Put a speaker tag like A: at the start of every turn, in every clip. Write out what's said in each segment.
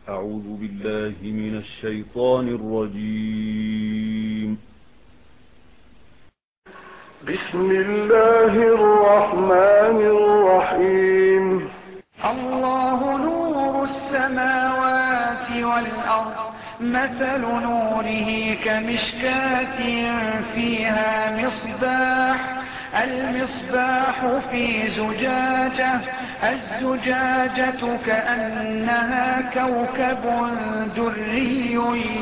A: أعوذ بالله من الشيطان الرجيم.
B: بسم الله الرحمن الرحيم.
C: الله نور السماوات والأرض، مثل نوره كمشكاة فيها مصباح، المصباح في زجاجة، الزجاجة كأنها كوكب دري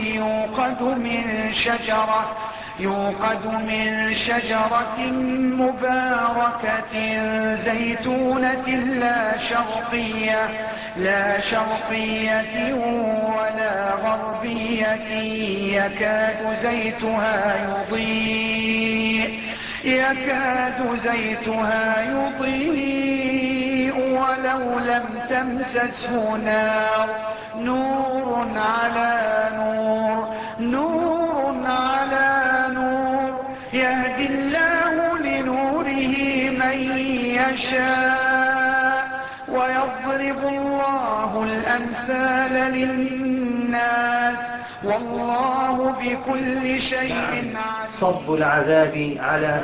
C: يوقد من شجرة مباركة زيتونة لا شرقية ولا غربية، يكاد زيتها يضيء ولو لم تمسسه نار، نور على نور، يهدي الله لنوره من يشاء، ويضرب الله الأمثال للناس، والله بكل شيء عليم.
D: صب العذاب على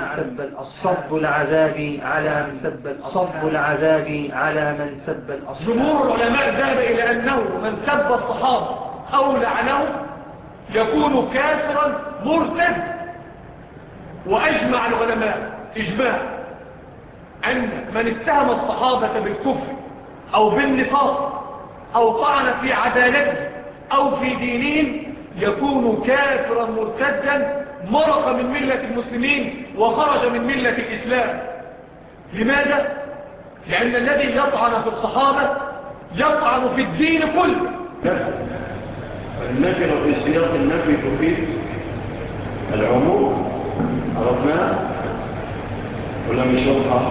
D: من سب الأصحاب.
E: جمهور العلماء ذهب إلى أنه من سب الصحابة أو لعنهم يكون كافرا مرتد، وأجمع العلماء إجماع أن من اتهم الصحابة بالكفر أو بالنفاق أو طعن في عدالته أو في دينهم يكون كافرا مرتدا، مرق من ملة المسلمين وخرج من ملة الإسلام. لماذا؟ لأن الذي يطعن في الصحابة يطعن في الدين كله.
B: النكرة في سياق النفي تفيد العموم، عرفناها ولا مش واضحة؟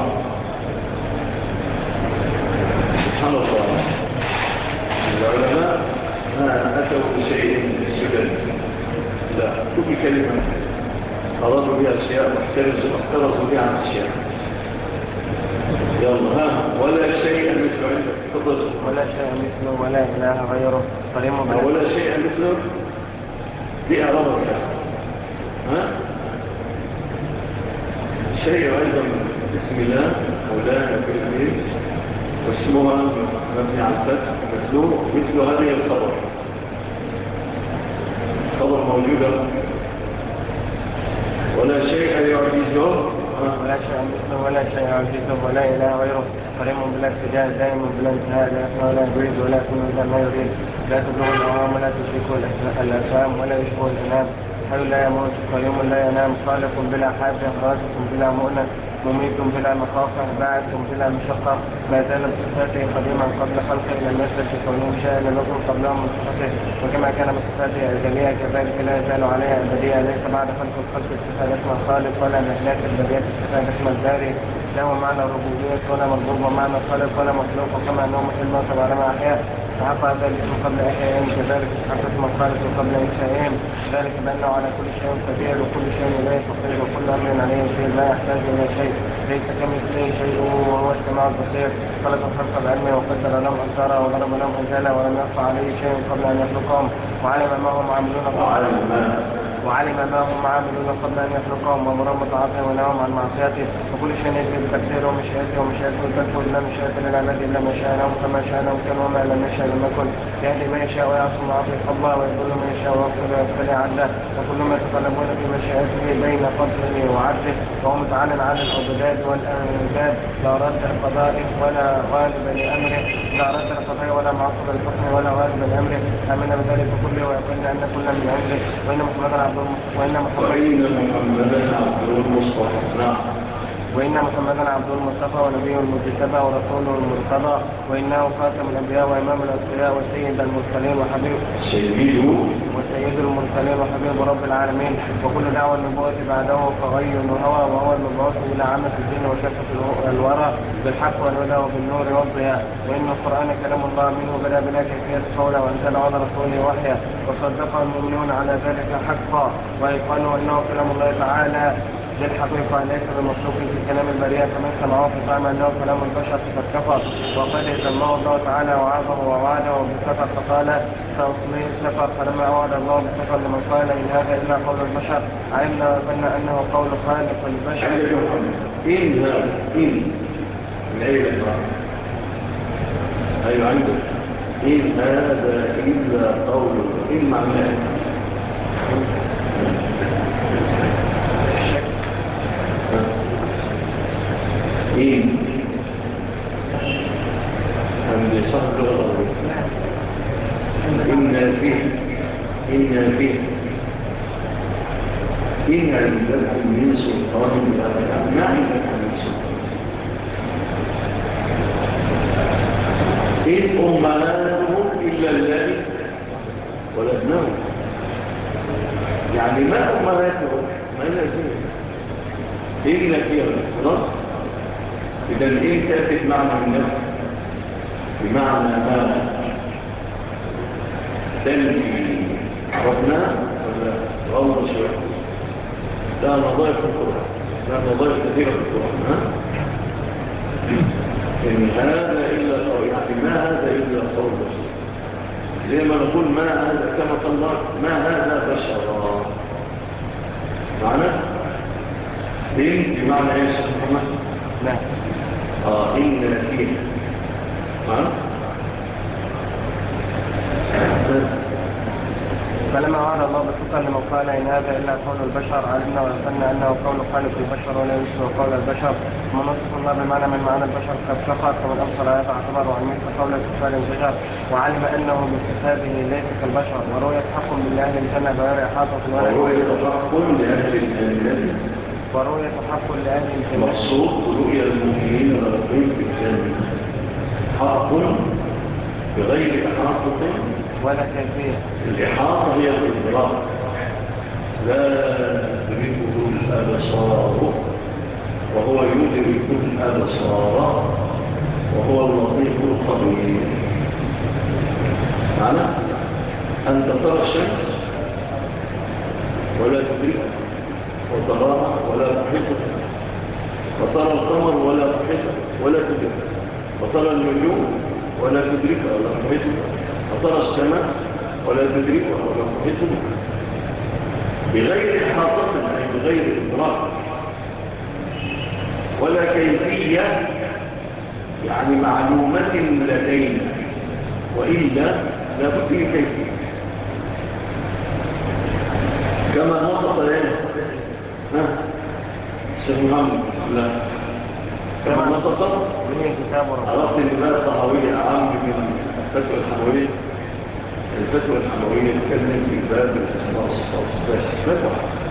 B: سبحان الله، العلماء ما أتوا بشيء من السجن، لا، كل كلمة أرادوا بها أشياء واحترزوا بها عن أشياء. يلا ولا شيء مثله عندك، تفضل.
D: ولا شيء مثله ولا إله غيره قريم بلا.
B: ولا شيء مثله دي أعرابك. شيء أيضا بسم الله مولانا في الإنس واسمها مبني على الفتح مثل هذه الخبر موجودة. ولا شيء يعجزه
D: ولا شيء يعجزه ولا إله غيره قريم بلا ابتداء دائم بلا انتهاء، لا يسمع ولا يريد ولا يكون إلا ما يريد، لا تبلغ الأوهام ولا تشركه الأسهام ولا يشبه الأنام، حي لا يموت قيوم لا ينام، خالق بلا حاجة رازق بلا مؤنة، مميت بلا مخافة باعث بلا مشقة، ما زال بصفاته قديما قبل خلقه لم يزل في كونه شيئا لم يكن قبله من صفته، وكما كان بصفاته أزلية كذلك لا يزال عليها أبدية، ليس بعد خلق الخلق استفاد اسم الخالق ولا مهلات البديات استفاد اسم الباري، له معنى الربوبية ولا مربوب ومعنى الخالق ولا مخلوق، وكما أنه مثل الموت بعدما أحيا فحق هذا الاسم قبل إحيائهم كذلك حق اسم الخالق قبل إنشائهم، ذلك بأنه على كل شيء قدير وكل شيء إليه فقير وكل أمر عليه شيء لا يحتاج إلى شيء، ليس كمثله شيء وهو السميع البصير، خلق الخلق بعلمه وقدر لهم أقدارا وضرب لهم أجالا ولم يخفى عليه شيء قبل أن يخلقهم، وعلم ما هم عاملون قبل أن يخلقهم وأمرهم بطاعته ونهاهم عن معصيته، وكل شيء يجري بتقديره ومشيئته تكون لا مشيئة للعباد إلا ما شاء لهم كما شاء لهم كان وما لم يشاء لم يكن، يهدي من يشاء ويعصم عطيق الله ويضل من يشاء ويغفر ويبتلي عدله، وكل ما يتطلبون في مشيئته بين فضله وعدله، وهو متعال على الأضداد والأنداد، لا رد لقضائه ولا غالب لأمره، لا رد لقضائه ولا معقب لحكمه ولا غالب لأمره، آمن بذلك كله ويقول أن كل من عنده، وإن محمدا عبد المصطفى ونبيه المجتبى ورسوله المرتضى، وإنه خاتم الأنبياء وإمام الأتقياء وسيد المرسلين وسيد المرسلين وحبيب رب العالمين، وكل دعوة النبوة بعده فغي وهوى، وهو المبعوث إلى عامة الدين وكافة الورى بالحق والهدى وبالنور والضياء، وإن القرآن كلام الله منه بلا كيفية قوله وأنزل على رسوله وحيا، وصدقه المؤمنون على ذلك حقا، ويقالوا أنه كلام الله تعالى بالحقيقة ليس بمخلوق في كلام البرية كمن سمعوه فزعم أنه كلام البشر فقد كفر، وقد ذمه الله تعالى وعظه ووعده بالسفر فقال سأصليه سفر. فلما أوعد الله بالسفر لمن قال إن هذا إلا قول البشر علمنا وظن أنه قول خالق البشر.
B: إن هذا إن العيلة أيوة عندك إن هذا إلا قول إن معناه إن عند صاحب اللغة إن فيه إن عندكم من سلطان ما عندكم من سلطان إن أمهاتهم إلا اللائي ولدناهم يعني ما أمهاتهم ما نزل إن فيها خلاص. إذا إن تأتي بمعنى النفس بمعنى ما تنفي عرفنا ولا غلط شوية لا نظائف في القرآن لا نظائف كثيرة في القرآن إن هذا إلا قول يعني ما هذا إلا قول بشر زي ما نقول ما هذا كما قال الله ما هذا بشر معنى إن بمعنى إيه يا شيخ محمد؟
D: نعم
B: إن فيه
D: فلما وعد الله بالسفر لمن قال إن هذا إلا قول البشر علمنا وظن أنه قول خالق البشر ولا يشبه قول البشر. ومن وصف الله بمعنى من معنى البشر قد كفر فمن أبصر هذا اعتبر عن مثل قول الكفار انزجر وعلم أنه من صفاته ليس كالبشر. ورؤية حق من أهل الجنة غير إحاطة
B: ورؤية حق لأهل الجنة
D: ورؤية حق لأهل الجنة
B: مقصود رؤية المؤمنين والرقيم في الجنة حق بغير إحاطة
D: ولا كيفية.
B: الإحاطة هي الإدراك لا يدركه الأبصار وهو يدرك الأبصار وهو اللطيف الخبير. معنى أنت ترى الشمس ولا تدركها وتراها ولا تحيطها وترى القمر ولا تحيطها ولا تدركها وترى النجوم ولا تدركها ولا تحيطها وترى السماء ولا تدركها ولا تحيطها بغير إحاطة أي بغير إدراك ولا كيفية يعني معلومة لدينا وإلا لا بد من كيفية كما نطق لنا الشيخ محمد بسم الله كما نطق عرفت ان بقى الطحاوية عام من الفتوى الحموية. الفتوى الحموية تكلم في باب الاسماء والصفات بس فتوى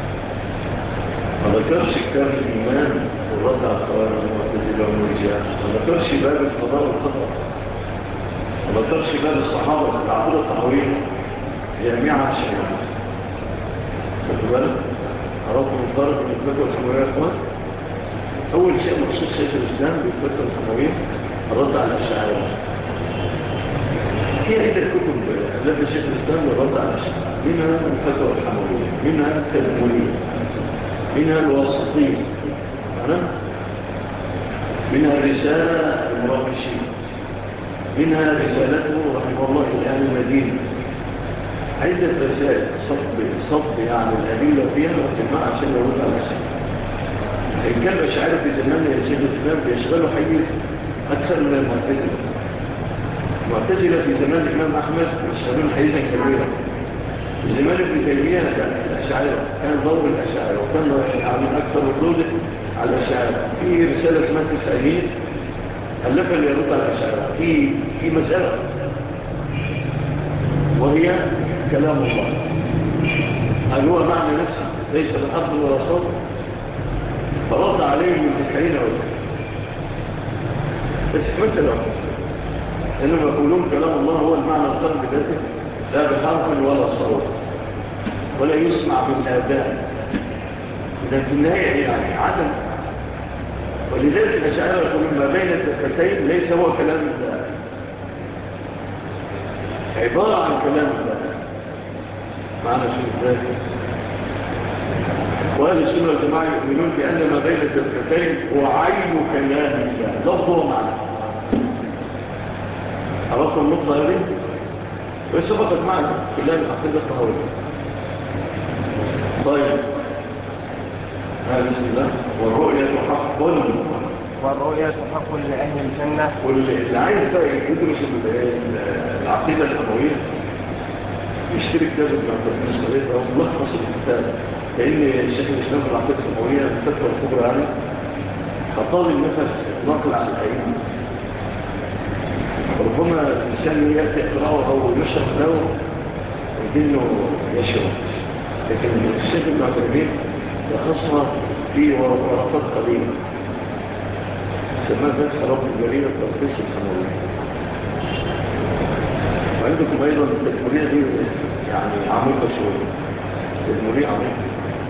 B: ما ذكرش كتاب الإيمان والرد على الخوارج والمعتزلة والمرجئة ما ذكرش باب القضاء والخطأ ما ذكرش باب الصحابة في العقيدة الطحاوية جامعة شيئا خدوا بالك عرفوا مقارنة من الفتوى الحموية يا اخوان. أول شيء مخصوص شيخ الإسلام بالفتوى الحموية الرد على الأشاعرة. في عدة كتب التي شيخ الإسلام الرد على الأشاعرة منها الفتوى الحموية منها التدمرية منها الوسطية منها الرسالة المراقشية منها رسالته رحمه الله لأهل المدينة عدة رسائل صب يعني الأدلة فيها والجماعة عشان يرد على الأشاعرة. إن كان أشاعرة في زمان يا شيخ الإسلام بيشغلوا حيث أكثر من المعتزلة. المعتزلة في زمان الإمام أحمد يشغلون حيثا كبيرا. في زمان ابن تيمية الأشاعرة كان دور الأشاعرة وكان يعني أكثر ردود على الأشاعرة. في رسالة اسمها التسعينية ألفها اللي يرد على الأشاعرة في مسألة وهي كلام الله هل هو معنى نفسه ليس بالحق ولا صوت فرد عليه من 90 وجه بس مثلا إنهم يقولون كلام الله هو المعنى القلب ذاته لا بحرف ولا صوت ولا يسمع بالآذان. إذا في النهاية يعني عدم. ولذلك الأشاعرة يقولون ما بين الدفتين ليس هو كلام الله عبارة عن كلام الله معنى شو ذلك. وأهل السنة والجماعة يؤمنون بأن ما بين الدفتين هو عين كلام الله لفظه ومعنى. عرفت النقطة هذه؟ وسبقت معنا خلال العقيدة الطهوية. طيب هذا بسم الله. والرؤية حق
D: لأهل الجنة.
B: واللي عايز بقى يدرس العقيدة الطهوية يشتري كتاب المسؤولية أو ملخص الكتاب، لأن الشيخ الإسلام في العقيدة الطهوية الفتوى الكبرى عنه خطاب النفس نقل عن الأئمة. ربما الإنسان يأتي يقرأه أو يشرح له يجنه يشرح، لكن الشيخ ابن عثيمين تخصص في ورقات قليلة سماه فتح رب الجليل التلخيص الحموي. وعندكم أيضا التدمرية دي يعني عميقة شوية، التدمرية عميقة.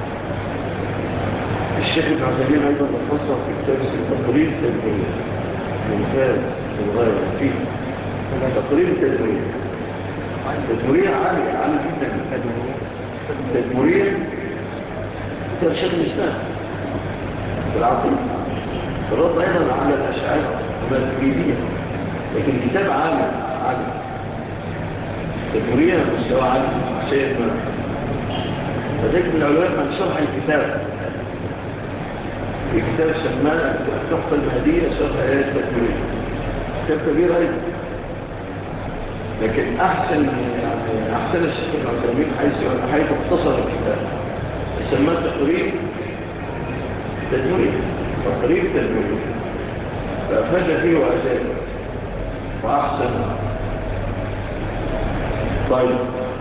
B: الشيخ ابن عثيمين أيضا تخصص في كتاب تقريب التدمرية ممتاز للغاية فيه تقريب التدمرية. التدمرية عالية جدا. التدمرية كتاب شيخ الإسلام بالعقيدة الرد أيضا على الأشعار والماتريدية، لكن الكتاب عالي. التدمرية مستوى عالي شيء ما. فذلك من العلماء من شرح الكتاب في كتاب سماه التحفة المهدية شرح آيات التدمرية، كتاب كبير أيضا. لكن أحسن الشيخ ابن عثيمين حيث اختصر الكتاب سماه تقريب تدمرية فأفاد فيه وأزال وأحسن. طيب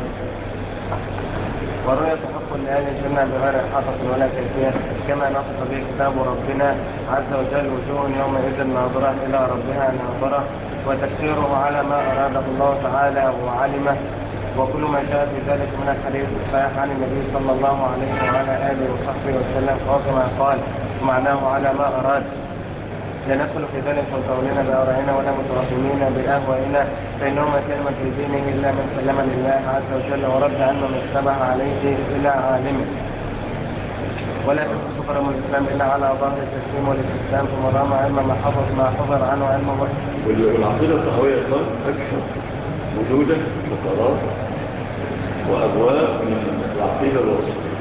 D: والرؤية حق لأهل الجنة بغير حقق ولا كيفية، كما نطق به كتاب ربنا عز وجل وجوه يومئذ ناظرة إلى ربها ناظرة، وتفسيره على ما أراده الله تعالى وعلمه، وكل ما جاء في ذلك من الحديث الصحيح عن النبي صلى الله عليه وعلى آله وصحبه وسلم كما قال معناه على ما أراد. لا ندخل في ذلك متولين بأرائنا ولا متوهمين بأهوائنا، فإنهما كلمة في دينه إلا من سلم لله عز وجل ورد عنه من اشتبه عليه إلى عالمه. ولا تثبت كرم الإسلام إلا على ظهر التسليم والاستسلام، ثم رام علم ما حضر عنه علمه.
B: والعقيدة الطهوية أكثر وجودا فقرات وأبواب من العقيدة الوسطية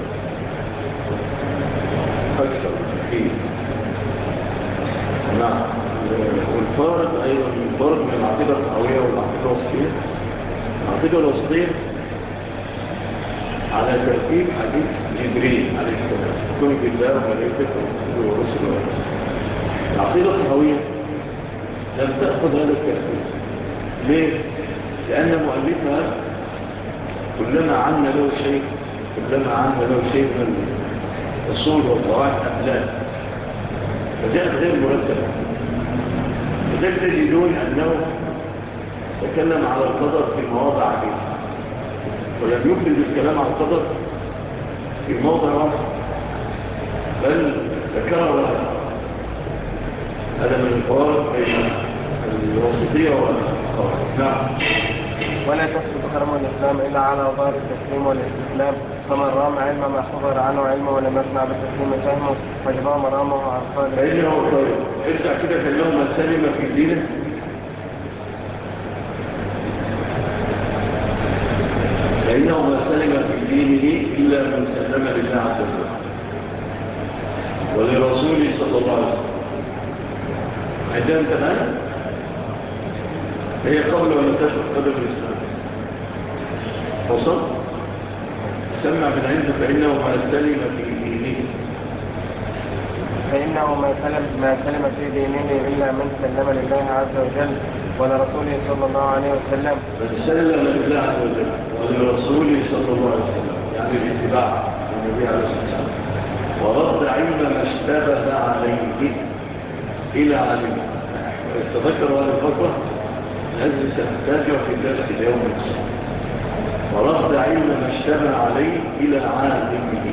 B: أكثر كثير. نعم. والفارق أيضا الفارق من العقيدة الطهوية والعقيدة الوسطية. العقيدة الوسطية على ترتيب حديث جبريل عليه السلام كن بالله وملائكته ورسله. العقيدة الطهوية لم تأخذ هذا الترتيب. ليه؟ لأن مؤلفها كلما عنا له شيء من الأصول والقواعد أفلام فجاءت غير مرتبة. وذلك تجدون أنه تكلم على القدر في مواضع عديدة، ولم يفرد الكلام عن القدر في موضع واحد بل ذكره. هذا من الفوارق بين الوسطية والقواعد. نعم.
D: ولا تثبت كرم الإسلام إلا على ظاهر التسليم والاستسلام، فمن رام علم ما حضر عنه علمه ولم يسمع بالتسليم فهمه فجمع مرامه عن صالح.
B: فإنه طيب ارجع كده كأنه ما سلم في دينه. فإنه ما سلم في دينه إلا من سلم لله عز وجل ولرسوله صلى الله عليه وسلم. عندما انتهى هي قبل أن تشرح قدر الإسلام وصل سمع من عنده فإنه ما سلم في دينه
D: في دينه إلا من سلم لله عز وجل ولرسوله صلى الله عليه وسلم.
B: فسلم لله عز وجل ولرسوله صلى الله عليه وسلم يعني الاتباع النبي عليه الصلاة والسلام، ورد علم ما اشتبه عليه إلى علمه. تذكروا هذه الفترة هذه سنحتاجها في درس اليوم الصبح. ورد علم ما اشتبه عليه إلى عالمه.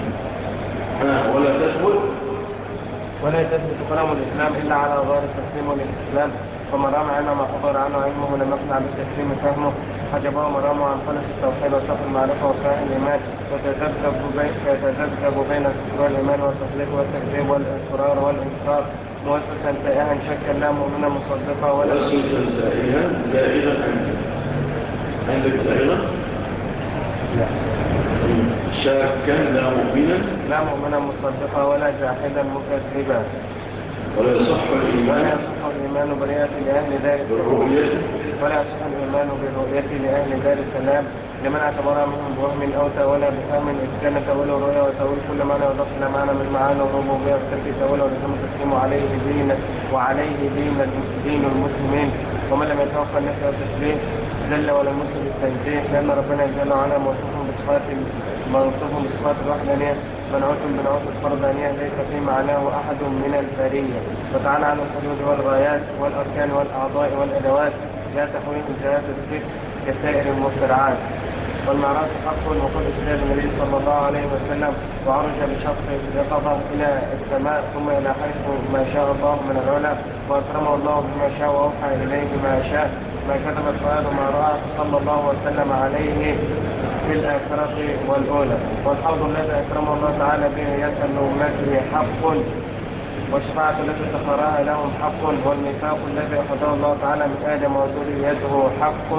D: ولا تثبت كلام الإسلام إلا على ظاهر التسليم والاستسلام، ومن رام علم ما حضر عنه علمه لم يقنع بالتسليم فهمه حجبه مرامه عن خلص التوحيد وصف المعرفة وصحيح الإيمان وتذبذب بين الكفر والإيمان والتصديق والتكذيب والإصرار والإنكار موسوسا تائها شكا لا مؤمنا مصدقا ولا
B: موسوسا تائها زائدا عندك زائدا؟
D: لا
B: شاكا لا مؤمنا
D: مصدقا ولا جاحدا مكذبا
B: ولا يصح
D: الإيمان برؤية لأهل ذلك ولا يصح الإيمان بالرؤية لأهل ذلك الكلام لمن اعتبرها منهم بوهم أو تأويل بفهم إذ كان تأويل الرؤيا وتأويل كل معنى يضاف إلى معنى من معاني الربوبية وترك تأويل ولزم التسليم وعليه دين المسلمين ومن لم يتوفى النفي والتسليم جل ولا المسلم بالتنزيه لأن ربنا جل وعلا موصوف بصفات الوحدانية منعوت بنعوت الفردانية ليس في معناه أحد من البرية وتعالى عن الحدود والغايات والأركان والأعضاء والأدوات لا تحويه جهات الفكر كسائر المخترعات والمعراج حق وقد أسلام النبي صلى الله عليه وسلم وعرج بشخص يقظة إلى السماء ثم إلى حيث ما شاء الله من العلا وأكرمه الله بما شاء وأوحى إليه ما شاء ما كتب الفؤاد ما رأى صلى الله وسلم عليه في الآخرة والأولى والحوض الذي أكرمه الله تعالى به يسأل أمته حق والشفاعة التي سخرها لهم حق والميثاق الذي أخذه الله تعالى من آدم وذريته حق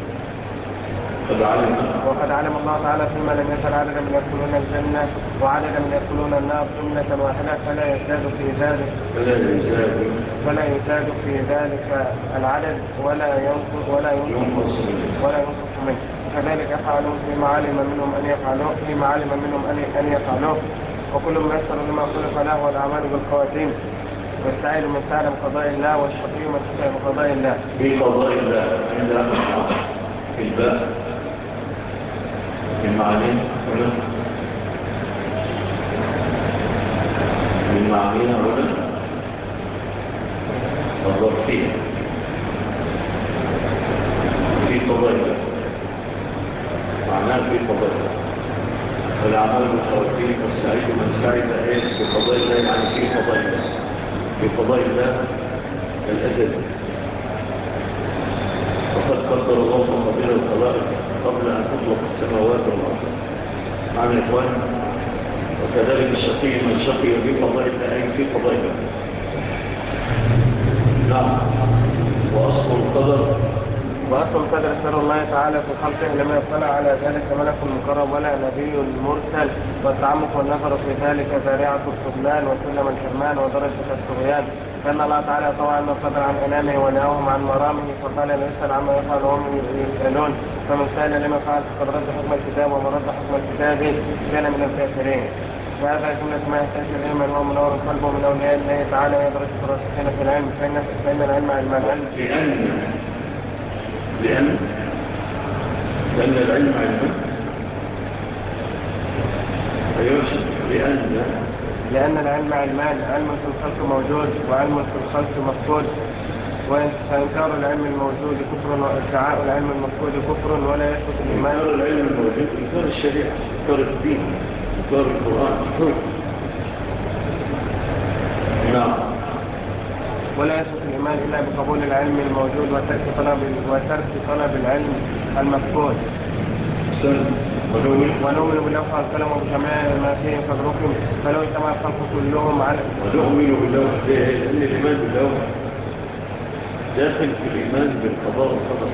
D: وقد علم الله تعالى فيما لم يزل عددا من يدخلون الجنة وعددا من يدخلون النار جملة واحدة فلا يزداد في ذلك العدد ولا ينقص منه كذلك يفعلون فيما علم منهم أن يفعلوه وكل ما يسر لما خلق له والأعمال بالخواتيم والسعيد من سعلم قضاء الله والشقي من شقي بقضاء الله
B: في قضاء الله عند في الباء المعنى هنا الظرفية في قضاء الله معناه في قضاء الله والأعمال بالخواتيم والسعيد من سعيد في قضاء الله يعني في قضاء الله الأزل وقد قدر الله مقادير القضاء قبل أن تطلق السماوات والأرض معنى إخوان وكذلك الشقي من شقي في قضاء الله أي في قضاء الله نعم وأصل القدر
D: سر الله تعالى في خلقه لما يطلع على ذلك ملك مكرم ولا نبي مرسل والتعمق والنظر في ذلك ذريعة الطغيان وسلم الحرمان ودرجة الطغيان لأن الله تعالى طوى أن القدر عن أنامه ونهاهم عن مرامه فقال لا يسأل عما يفعل وهم يسألون فمن سأل لما فعل فقد رد حكم الكتاب ومن رد حكم الكتاب كان من الكافرين فهذا جملة ما يحتاج إليه من هو منور قلبه من أولياء الله تعالى يدرس الراسخين في العلم فإن العلم علم العلم
B: لأن العلم علم
D: لأن العلم علمان علم في الخلق موجود وعلم في الخلق مفقود فإنكار العلم الموجود كفر وادعاء العلم المفقود كفر ولا يثبت الإيمان.
B: إنكار العلم الموجود إنكار الشريعة إنكار الدين إنكار القرآن نعم
D: ولا يثبت الإيمان إلا بقبول العلم الموجود وترك طلب العلم المفقود. ونؤمن باللوح والقلم وبجميع ما فيه صدركم فلو اجتمع الخلق كلهم على
B: ونؤمن باللوح لأن الإيمان باللوح داخل في الإيمان بالقضاء والقدر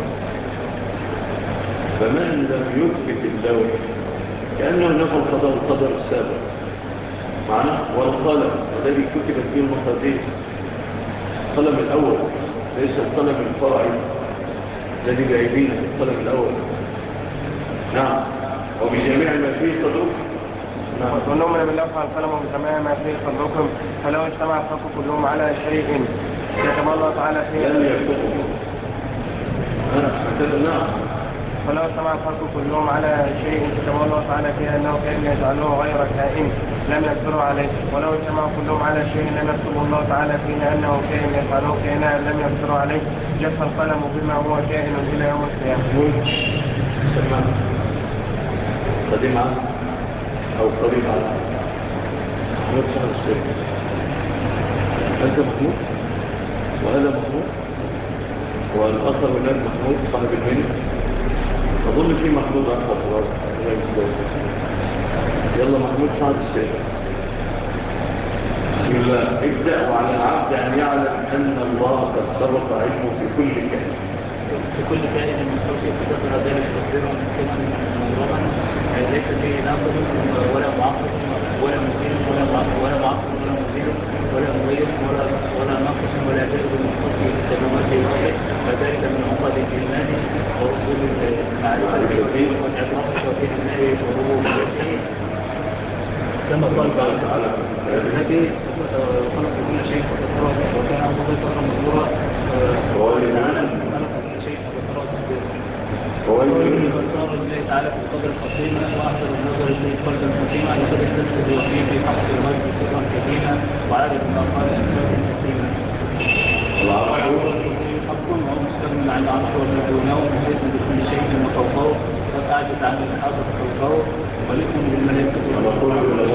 B: فمن لم يثبت اللوح كأنه نفى القضاء والقدر السابق معنى والقلم الذي كتبت فيه المقادير القلم الأول ليس القلم الفرعي الذي بأيدينا القلم الأول نعم وبجميع ما فيه صدركم
D: نعم ونؤمن باللوح والقلم وبجميع ما فيه صدركم فلو اجتمع الخلق كلهم على شيء كتب الله تعالى فيه
B: لن يكتبوا نعم
D: فلو اجتمع الخلق كلهم على شيء كتب الله تعالى فيه أنه كان يجعله غير كائن لم يقدروا عليه ولو اجتمعوا كلهم على شيء لم يكتب الله تعالى فيه أنه كائن يفعله كائنا لم يقدروا عليه جف القلم بما هو كائن إلى يوم القيامة.
B: سمع قديم عنه أو قريب عنه محمود صلى السيد أنت محمود وهذا محمود والأثر هناك محمود صاحب المنى. أظن في محمود آخر خلاص. يلا محمود صاحب الشيخ. بسم الله. ابدأ. وعلى العبد أن يعلم أن الله قد سبق علمه في كل كائن.
F: في كل كائن من خلقه قدر ذلك تقديرا ممكنا موضوعا ليس فيه ناقض ولا معقد ولا مزيد ولا معقد ولا مزيد ولا مغير ولا ناقص ولا جائز من خلقه في السماوات والارض فذلك من عقد الايمان ورسول المعرفه والاعتراف بتوحيد الله وربوبيته كما قال تعالى الذي خلق كل شيء فقدره وكان امره قدرا مقدورا تعالى خلق كل شيء فقدره تقديرا فاختار الله تعالى في القدر القصير واحسن النظر اليه فردا سقيما لقد استمسك وفيه في حفظ الغيب سرا كثيرا وعدد ما قال انسان حكيما حق وهو مستغن عن عرشه وما دونه محيط بكل شيء وفوقه قد اعجز عن الاحاطه فوقه ولكم بالملائكه ونقول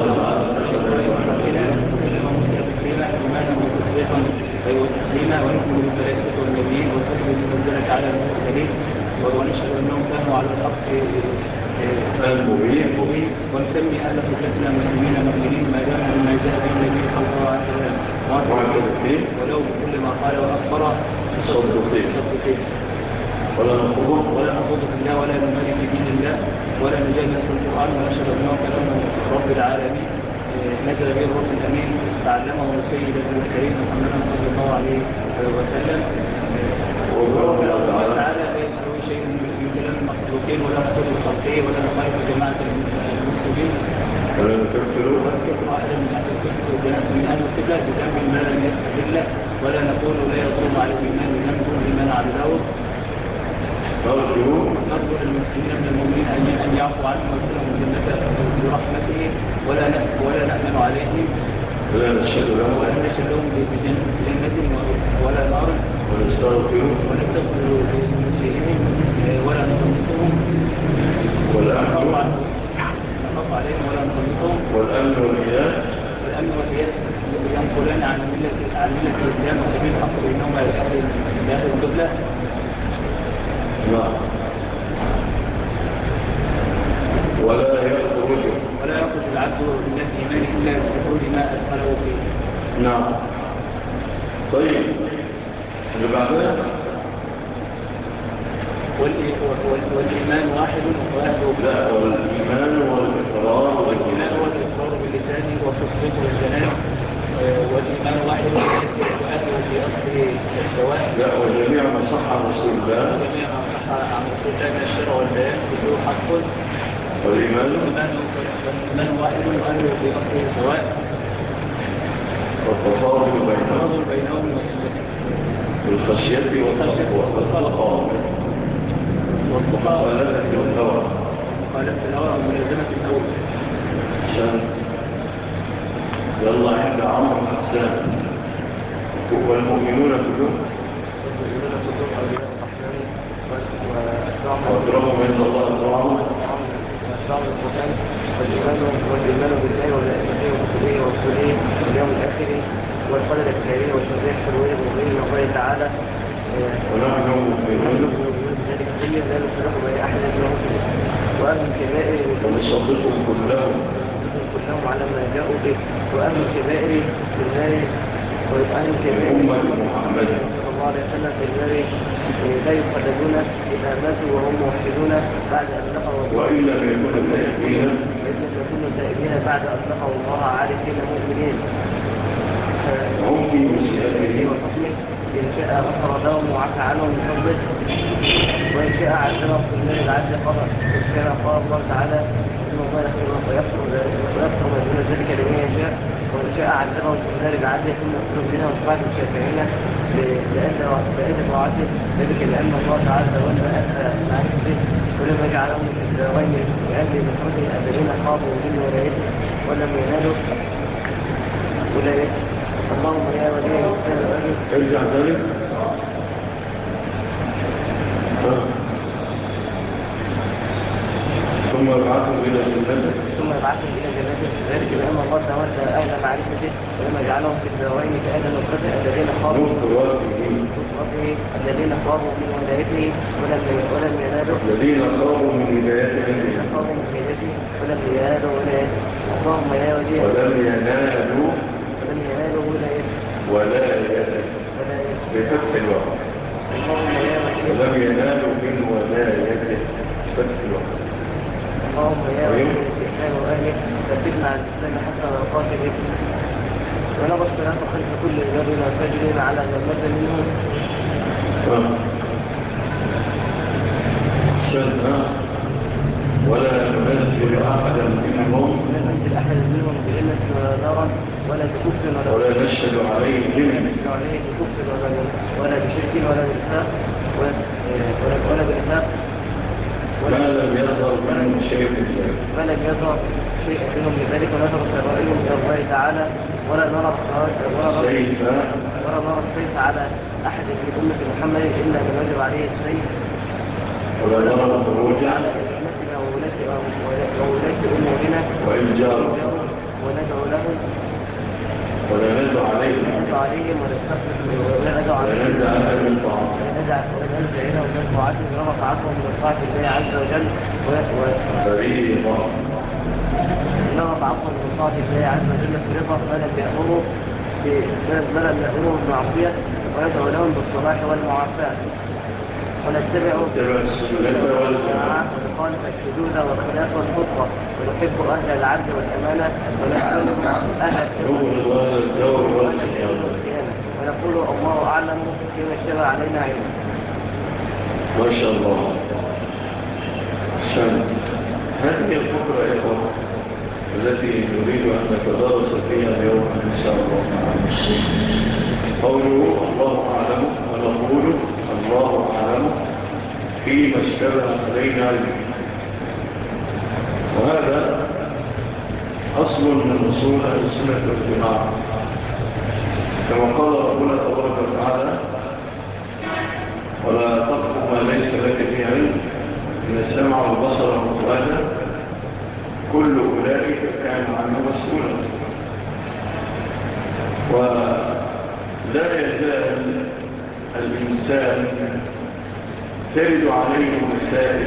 F: إيمانا وتصديقا وتسليما ونؤمن بالملائكة والنبيين والكتب المنزلة على المرسلين ونشهد أنهم كانوا على الحق المبين ونسمي أهل قبلتنا مسلمين مؤمنين ما داموا بما جاء به النبي صلى الله عليه وسلم ولو بكل ما قال وأخبر صدقين ولا نخوض في الله ولا نماري في دين الله ولا نجادل في القرآن ونشهد أنه كلام رب العالمين نزل به الروح الأمين تعلمه سيد المرسلين محمد صلى الله عليه وسلم والله تعالى لا يسوي شيء من كلام المخلوقين ولا نقول الخلقين ولا نخالف جماعة المسلمين ولا نكفر أحدا من أهل القبلة بذنب ما لم يستحل ولا نقول لا يضر مع الإيمان ذنب لمن عبده نرجو للمسلمين من المؤمنين أن يعفو عنهم ويدخلهم الجنة برحمته ولا نأمن عليهم ولا نشهد لهم بجنة ولا نار ونستغفر لمسيئهم ولا نطلقهم ولا نخاف عليهم ولا نطلقهم والأمن والإياس ينقلان عن ملة الإسلام وسبيل الحق بينهما لأهل القبلة ولا يخرج العبد من الإيمان إلا بخروج ما أدخله فيه.
B: نعم. طيب اللي بعدها
F: والإيمان واحد
B: لا والإيمان والإقرار
F: باللسان والتصديق بالجنان والإيمان واحد وأهله في أصله السواء
B: لا وجميع ما صح عن رسول الله
F: من الشرع والبيان بدون حق والإيمان واحد وأهله في أصله سواء
B: والتفاضل بينهم بالخشية والتقوى والمخالفة بالهوى
F: وملازمة الهوى
B: عشان يلا عند عمرو حسان والمؤمنون كلهم وأكرمهم عند الله أكرمهم
D: والإيمان بالله والملائكة وكتبه ورسله واليوم الآخر والقدر الخيري والشرير والويل والغير وقال تعالى
B: ونحن مؤمنون
D: ذلك كله لا نفرق بين أحد منهم وأهل الكبائر
B: ونصدقهم كلهم
D: على ما جاءوا به وأهل الكبائر في النار وأهل الكبائر
B: أمة محمد
D: صلى الله عليه وسلم في النار لا يخلدون إذا ماتوا وهم موحدون بعد أن لقوا
B: وإن لم
D: يكونوا تائبين بعد أن لقوا الله عارفين مؤمنين
B: هم في مسيئته
D: وحكمه إن شاء غفر لهم وعفى عنهم من فضله وإن شاء عذبهم في النار العدل قضى كما قال الله تعالى إن الله يغفر ما دون ذلك لمن يشاء وإن شاء عذبهم في النار العدل ثم يخرج منهم بعض الشافعين لأن طاعته ذلك لأن الله تعالى تولى أهل معرفته ولما جعلهم في الدارين لأهل مفرده الذين خاضوا من ولايته ولم ينالوا ولايته اللهم يا ولي الإسلام الأجل
B: ارجع ذلك ثم يبعثهم إلى
D: جنته ذلك لأن الله تولى أهل معرفته ولما جعلهم في الدارين كأهل مفرده الذين خاضوا ربه الذين خابوا من ولايته ولم ينالوا
B: الذين خابوا من هدايته
D: ولم ينالوا ولايته. اللهم يا ولي
B: ولم ينالوا ولايته بفتح الوقت.
D: اللهم يا ولي
B: ولم ينالوا من ولايته فتح الوقت.
D: اللهم يا ولي الإسلام وأهله ثبتنا على الإسلام حتى نلقاك بك. ونرى الصلاة خلف كل إمامنا ساجدين على ذمة منهم.
B: سنة ولا ننزل أحدا منهم
D: بإنس ولا نارا ولا بكفر
B: ولا نشهد عليهم
D: بكفر ولا بشرك ولا بنفاق ولا بنفاق
B: ما لم يظهر منهم شيء
D: منهم لذلك ونظر سرائرهم إلى الله تعالى ولا نرى السيف على أحد في أمة محمد إلا من وجب عليه السيف
B: ولا نرى الخروج
D: على أئمتنا وولاة أمورنا
B: وإن جاروا
D: وندعو لهم
B: ولا ندعو
D: عليهم ونستغفر وننزع لهم من طاعتهم ونرى طاعتهم من طاعة الله عز وجل نرى طاعتهم من طاعة الله عز وجل فريضة ما لم يأمروا بالمعصية وندعو لهم بالصلاح والمعافاة ونتبع السنة والجماعة ونخالف الشذوذ والخلاف والفطرة ونحب أهل العدل والأمانة ونحب أهل الدور والقيامة ونقول الله أعلم فيما اشتبه علينا علم.
B: ما شاء الله. هذه الفكرة يا إخوة التي نريد أن نتدرس فيها اليوم إن شاء الله. قوله الله أعلم ونقول الله أعلم فيما اشتبه علينا علم. وهذا أصل من أصول أهل السنة والجماعة كما قال ربنا تبارك وتعالى ولا تقف ما ليس لك فيه علم إن السمع والبصر والفؤاد كل أولئك كان عنه مسؤولا. ولا يزال الإنسان ترد عليه مسائل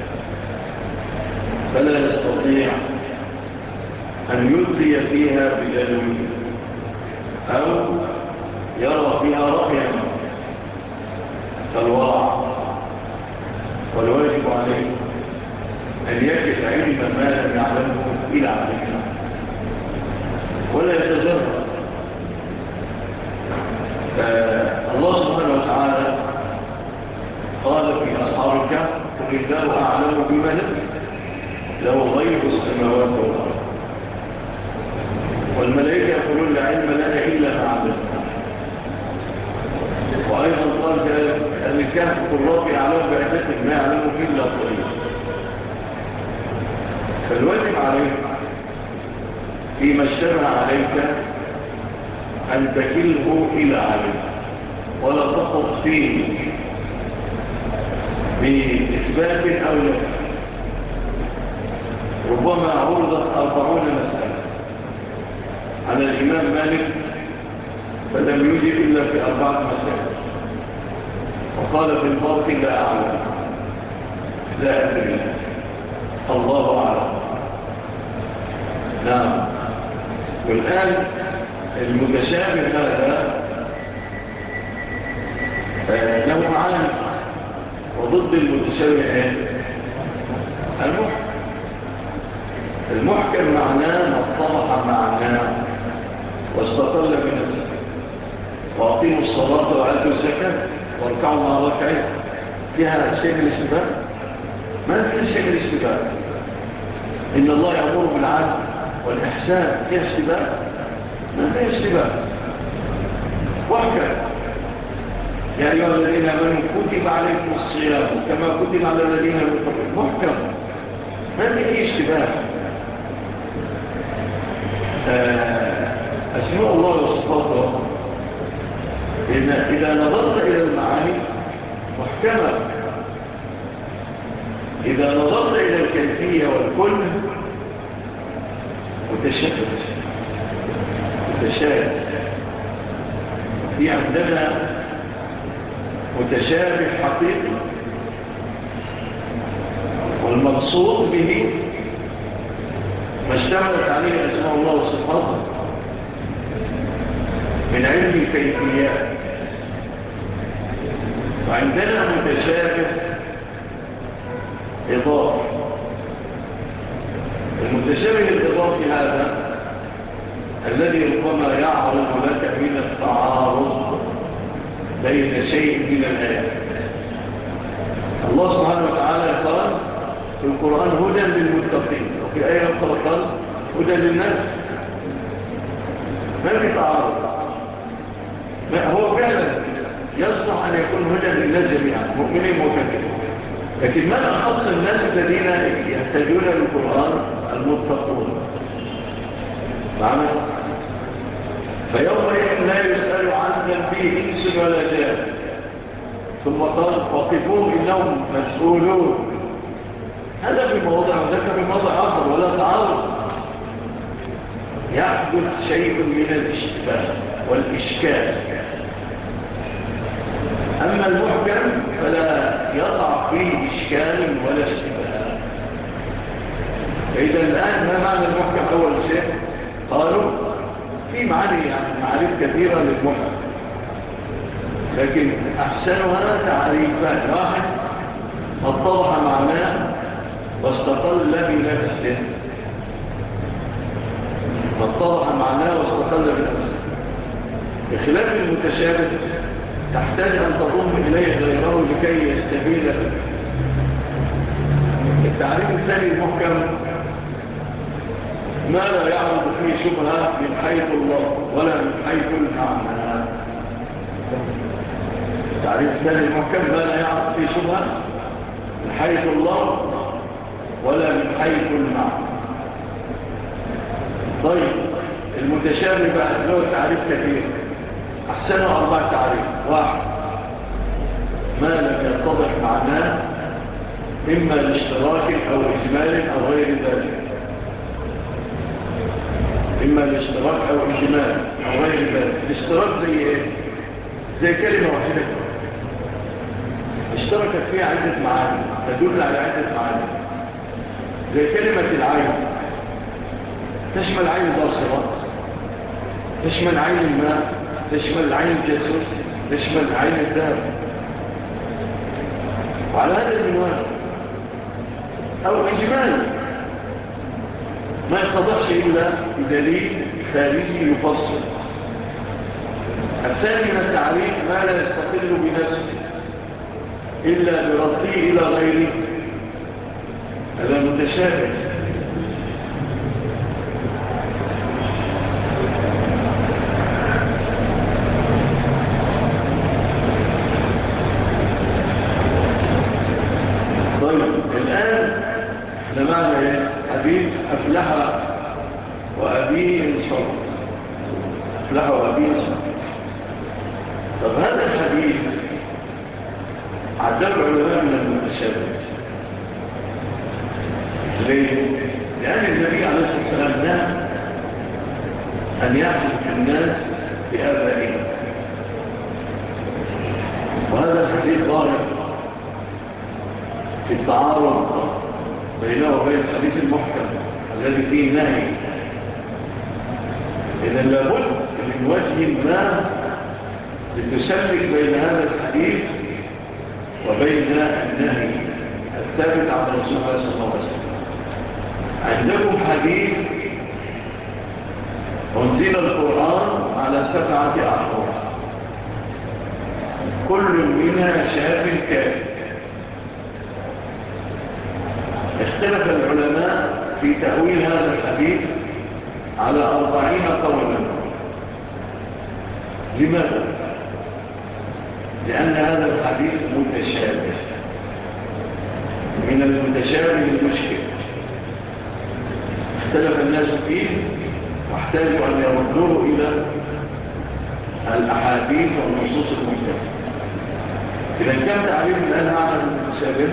B: فلا يستطيع أن يدري فيها بدلوه أو يرى فيها رأيا فالورع والواجب عليه أن يجد علم ما لم يعلمه إلى علمه ولا يتجرد. الله سبحانه وتعالى قال في أصحاب الكهف قل الله أعلم بما له غيب السماوات والأرض والملائكة يقولون لا علم لنا إلا ما علمنا. وأيضا قال أن الكهف قل ربي أعلم بعدته ما يعلمه إلا قليل. فالواجب عليك فيما اشتبه عليك أن تكله إلى علم ولا تخط فيه بإثبات أو لا. ربما عرضت 40 مسألة على الإمام مالك فلم يجب إلا في 4 مسائل وقال في الباطن لا أعلم لا أدري الله أعلم. نعم. والآن المتشابه هذا له معاني وضد المتشابه المحكم معناه ما اتضح معناه واستقل بنفسه. وأقيموا الصلاة وآتوا الزكاة واركعوا مع الراكعين. فيها شيء من الاستباء؟ ما فيها شيء من الاستباء. إن الله يأمر بالعدل والإحسان. فيها استباء؟ ما فيها استباء. وهكذا يا أيها الذين آمنوا كتب عليكم الصيام كما كتب على الذين من قبلكم. محكم ما فيه اشتباه. أسماء الله وصفاته إذا نظرت إلى المعاني محكمة. إذا نظرت إلى الكيفية والكل متشابه. في عندنا متشابه حقيقي، والمقصود به ما اشتملت عليه أسماء الله وصفاته من علم الكيفيات. وعندنا متشابه إضافي. المتشابه الإضافي هذا الذي ربما يعرض لك من التعارض بين شيء من الآيات. الله سبحانه وتعالى قال في القرآن هدى للمتقين، وفي آية أخرى قال هدى للناس. ما في تعارض، هو فعلا يصلح أن يكون هدى للناس جميعا مؤمنين وكافرين، لكن من أخص الناس الذين يحتاجون للقرآن؟ المتقون. معنا؟ فيومئذ لا يسأل عن ذنبه إنس ولا جان، ثم قال وقفوهم إنهم مسؤولون. هذا في موضع وذلك في موضع آخر، ولا تعارض. يحدث شيء من الاشتباه والإشكال. أما المحكم فلا يقع فيه إشكال ولا اشتباه. فإذا الآن ما معنى المحكم؟ أول شيء قالوا في معارف كثيرة للمحكم، لكن أحسنها تعريفان. واحد اتضح معناه واستقل بنفسه، اتضح معناه واستقل بنفسه، بخلاف المتشابه تحتاج أن تضم إليه غيره لكي يستبين لك. التعريف الثاني المحكم ما لا يعرض فيه شبهة من حيث الله ولا من حيث المعنى. التعريف الثاني المحكم ما لا يعرض فيه شبهة من حيث الله ولا من حيث المعنى. طيب المتشابه بقى له تعريف كثير، أحسنه 4 تعريف. واحد ما لم يتضح معناه إما لاشتراك أو إجمال أو غير ذلك. إما الاشتراك أو إجمال أو غير ذلك. الاشتراك زي إيه؟ زي كلمة واحدة اشتركت فيها عدة معاني تدل على عدة معاني، زي كلمة العين، تشمل عين البصرة، تشمل عين الماء، تشمل عين الجاسوس، تشمل عين الذهب. وعلى هذا المنوال أو إجمال ما يتضحش إلا بدليل خارجي يفصل. الثاني من التعريف ما لا يستقل بنفسه إلا برده إلى غيره، هذا متشابه. طيب الآن لمعنى إيه؟ حديث أفلح وأبيه انصر، أفلح وأبيه انصر. طب هذا الحديث عدل العلماء من المتشابه. ليه؟ لأن النبي عليه الصلاة والسلام نهى أن يحدث الناس بآبائهم، وهذا الحديث ظاهر في التعارض بينه وبين الحديث المحكم الذي فيه نهي. إذن لابد من وجه ما لتسلك بين هذا الحديث وبين النهي الثابت عن رسول الله صلى الله عليه وسلم. عندكم حديث أنزل القرآن على 7 أحرف كل منها شاف كافٍ. اختلف العلماء في تأويل هذا الحديث على 40 قولا. لماذا؟ لأن هذا الحديث متشابه، من المتشابه المشكل، اختلف الناس فيه واحتاجوا أن يردوه إلى الأحاديث والنصوص المختلفة. إذا كان تعريف الآن معنى المتشابه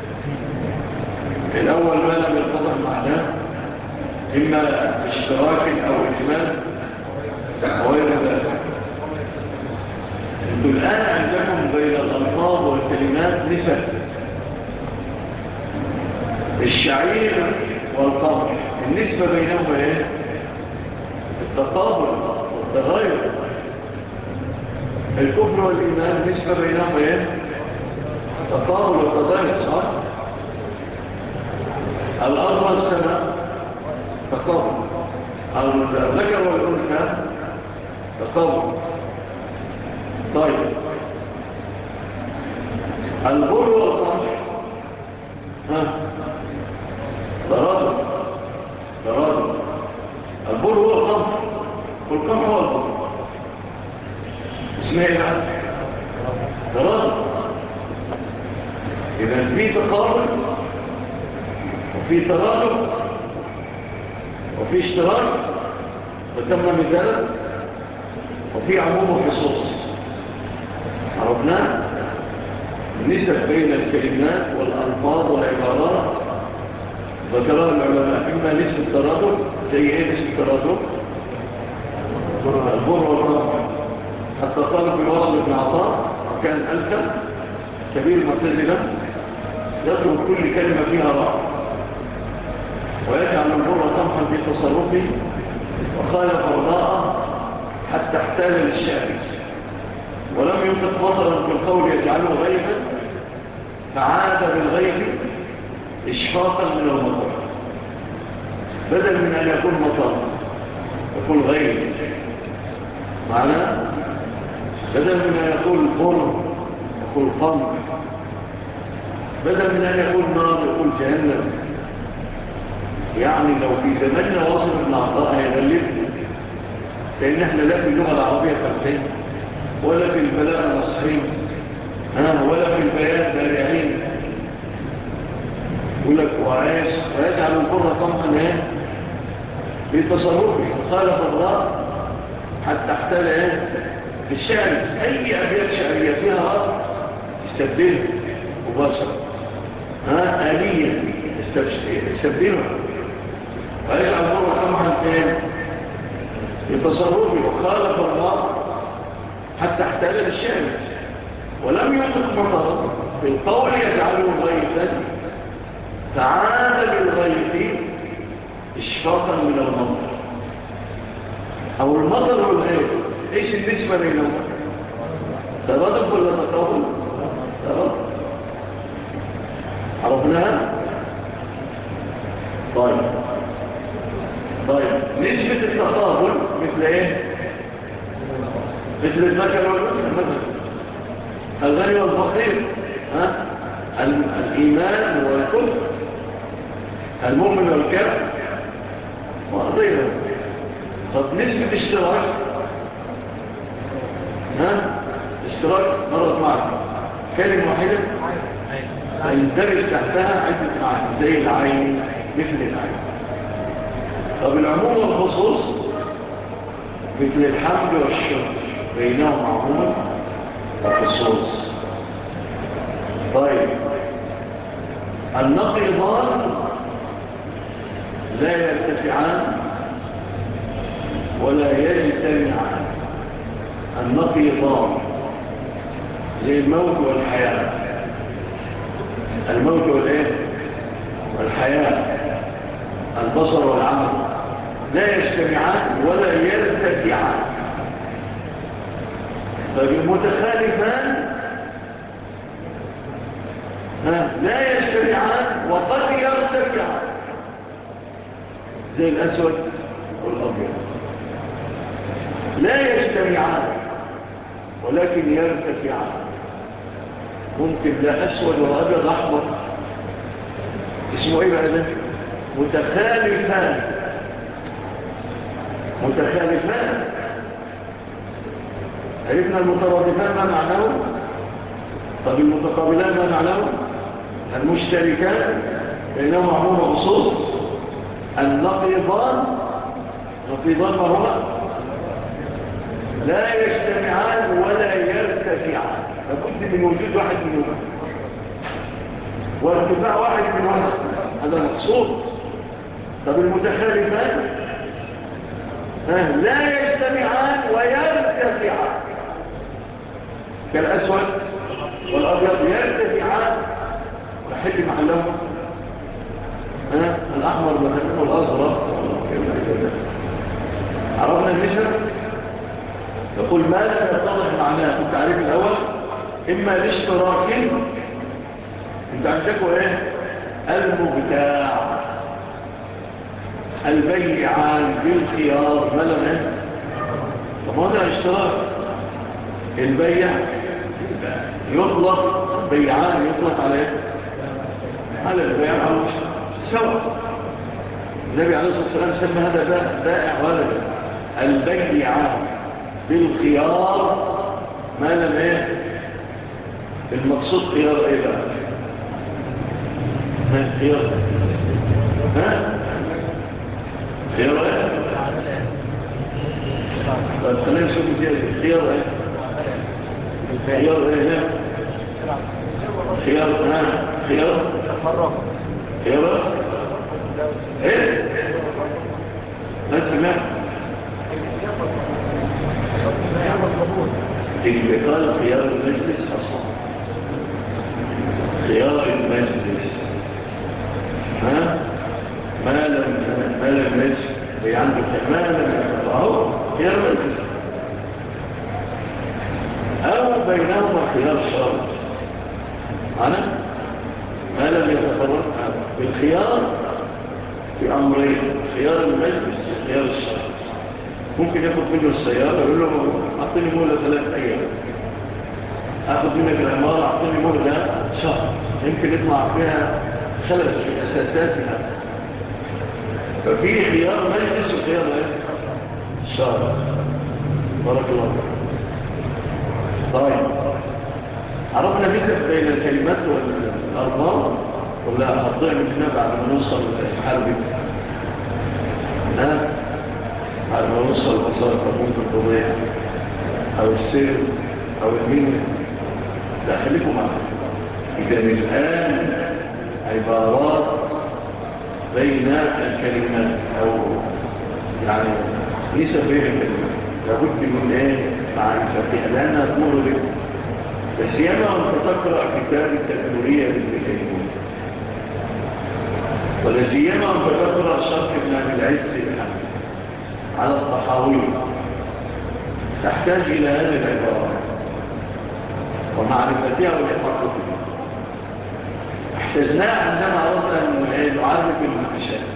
B: الأول ما لم يتضح معناه إما اشتراك أو إجمال وغير ذلك. أنتم الآن عندكم بين الألفاظ والكلمات نسب. الشعير والقمح النسبة بينهما ايه؟ التقابل والتغير. الكفر والإيمان النسبة بينهما ايه؟ التقابل والتغير، صح؟ الأرض والسماء تقابل، الذكر والأنثى تقابل. طيب البر والقمح ترادف. البر هو القمح والقمح هو البر. اسمه ايه بقى؟ ترادف. إذا في تقابل وفي ترادف وفي اشتراك وتم مثالا وفي عموم وخصوص. عرفنا النسب بين الكلمات والألفاظ والعبارات ذكرها العلماء. إما نسبة الترادف زي ايه نسبة الترادف؟ البر والقمح. حتى قالوا في واصل بن عطاء كان ألفا كبير المعتزلة يترك كل كلمة فيها راء ويجعل البر قمحا في تصرفه وخالف الراء حتى احتال للشعر ولم ينطق مطرا في القول يجعله غيثا فعاد بالغيث إشفاقا من المطر بدل من أن يكون مطر يكون غيث معناه بدل من أن يكون بر يكون قمر بدل من أن يكون نار يكون جهنم. يعني لو في زماننا واصل ابن عطاء هيغلبنا لأن احنا لا في اللغة العربية فردين ولا في البلاغة نصحين ولا في البيان بارعين. يقول لك ويجعل البر قمحا ايه في تصرفه خالف الراء حتى احتال ايه في الشعر. اي ابيات شعريه فيها راء استبدلها مباشره آلية استبدلها ويجعل البر قمحا في تصرفه وخالف الراء حتى احتال للشعر ولم ينطق مطرا في القول يجعله غيثا فعاد بالغيث إشفاقا من المطر أو المطر والغيث. إيش النسبة بينهم؟ ترادف ولا تقابل؟ ترادف. عرفناها؟ طيب نسبة التقابل مثل ايه؟ مثل الذكر والأنثى مثلا الغني والفقير الإيمان والكفر المؤمن والكافر وغيره. طب نسبة اشتراك اشتراك مرت معك كلمة واحدة يندرج تحتها عدة معاني زي العين مثل العين. طب العموم والخصوص مثل الحمد والشكر بينهم عموم وخصوص. طيب النقيضان لا يرتفعان ولا يجتمعان. النقيضان زي الموت والحياة. الموت والإيه والحياة البصر والعمل لا يجتمعان ولا يرتفعان. فالمتخالفان لا يجتمعان وقد يرتفعان زي الأسود والأبيض لا يجتمعان ولكن يرتفعان. ممكن لا أسود وأبيض أحمر اسمه إيه بقى ده؟ متخالفان. عرفنا المترادفان ما معناه؟ طب المتقابلان ما معناه؟ المشتركان بينهما عموم وخصوص. النقيضان ما هما؟ لا يجتمعان ولا يرتفعان. لابد من وجود واحد منهما وارتفاع واحد منهما هذا مقصود. طب المتخالفان لا يجتمعان ويرتفعان. كالأسود والأبيض يرتفعان وحل محلهم الأحمر مثلا والأزرق. عرفنا النسب. يقول ما لم يتضح معناه في التعريف الأول إما الاشتراك. انت عندكوا ايه؟ المبتاع البيعان بالخيار ما لم ايه؟ طب هذا اشتراك. البيع يطلق بيعان يطلق على ايه؟ على البيع او سواء. النبي عليه الصلاة والسلام سمى هذا بائع وهذا البيعان بالخيار ما لم ايه؟ المقصود خيار ايه بقى؟ خيار خيار ايه؟ طيب خلينا نشوف خيار ايه؟ خيار ايه؟ خيار خيار خيار ايه؟ ما سمعت اللي قال خيار المجلس أصلا خيار المجلس ما لم يجب هي عندك ما لم يقطعه خيار المجلس أو بينهما خيار شرط ما لم يتفرق بالخيار في أمرين خيار المجلس وخيار الشرط. ممكن ياخد منه السيارة يقول له أعطيني مولة 3 أيام أخذ منك العمارة أعطيني مولة شهر يمكن يطلع فيها خلل في أساساتها. ففي خيار مجلس وخيار شهر. بارك الله. طيب عرفنا نسب بين الكلمات والأرقام ولا هتضيع من هنا بعد ما نوصل للحرب؟ بعد ما نوصل لمسار ممكن تضيع أو السير أو المين. لا خليكم معنا. إذا الآن عبارات بين الكلمات أو يعني نسب بين الكلمات لابد من معرفتها لأنها تمر بك. بس ياما أنت تقرأ كتاب التدمرية للكلمات ولا سيما أنت تقرأ شرح ابن أبي العز على الطحاوي تحتاج إلى هذه العبارة ومعرفتها والحقيقة. احتاجناها عندما أردنا أن نعرف المتشابه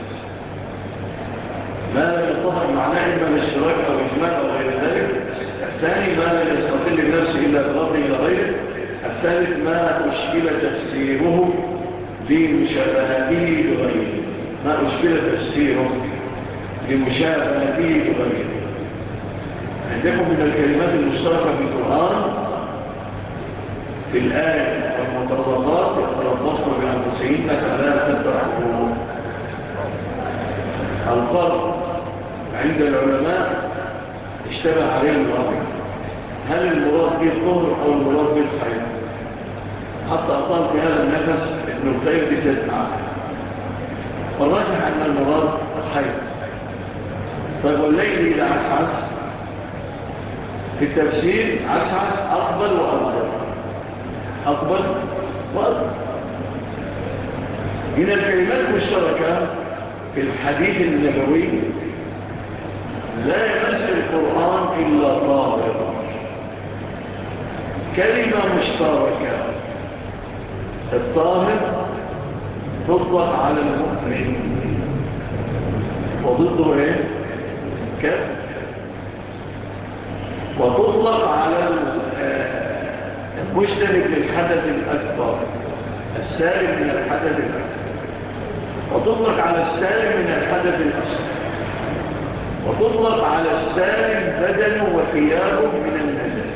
B: ما لا يتضح معناه إما الاشتراك أو إجمال أو غير ذلك. الثاني ما لا يستقل بنفسه إلا بغضه إلى غيره. الثالث ما أشكل تفسيره لمشابهته بغيره. ما أشكل تفسيره لمشابهته بغيره. عندكم من الكلمات المشتركة في القرآن في الآية والمترضات يتربصن بأنفسهن فلا تتركون. الفرق عند العلماء اشتبه عليه الأمر هل المراد به الطهر أو المراد به الحيض. حتى أطال في هذا النفس ابن القيم بزد معه والراجح أن المراد الحيض. طيب والليل إلى عسعس في التفسير عسعس أقبل وأقبل أقبل وأقبل. من الكلمات المشتركة في الحديث النبوي لا يمس القرآن إلا طاهر. كلمة مشتركة الطاهر تطلق على المؤمن وضده ايه؟ كافر. وتطلق على المجتنب للحدث الأكبر السالم من الحدث الأكبر. وتطلق على السالم من الحدث الأصغر. وتطلق على السالم بدنه وثيابه من النجس.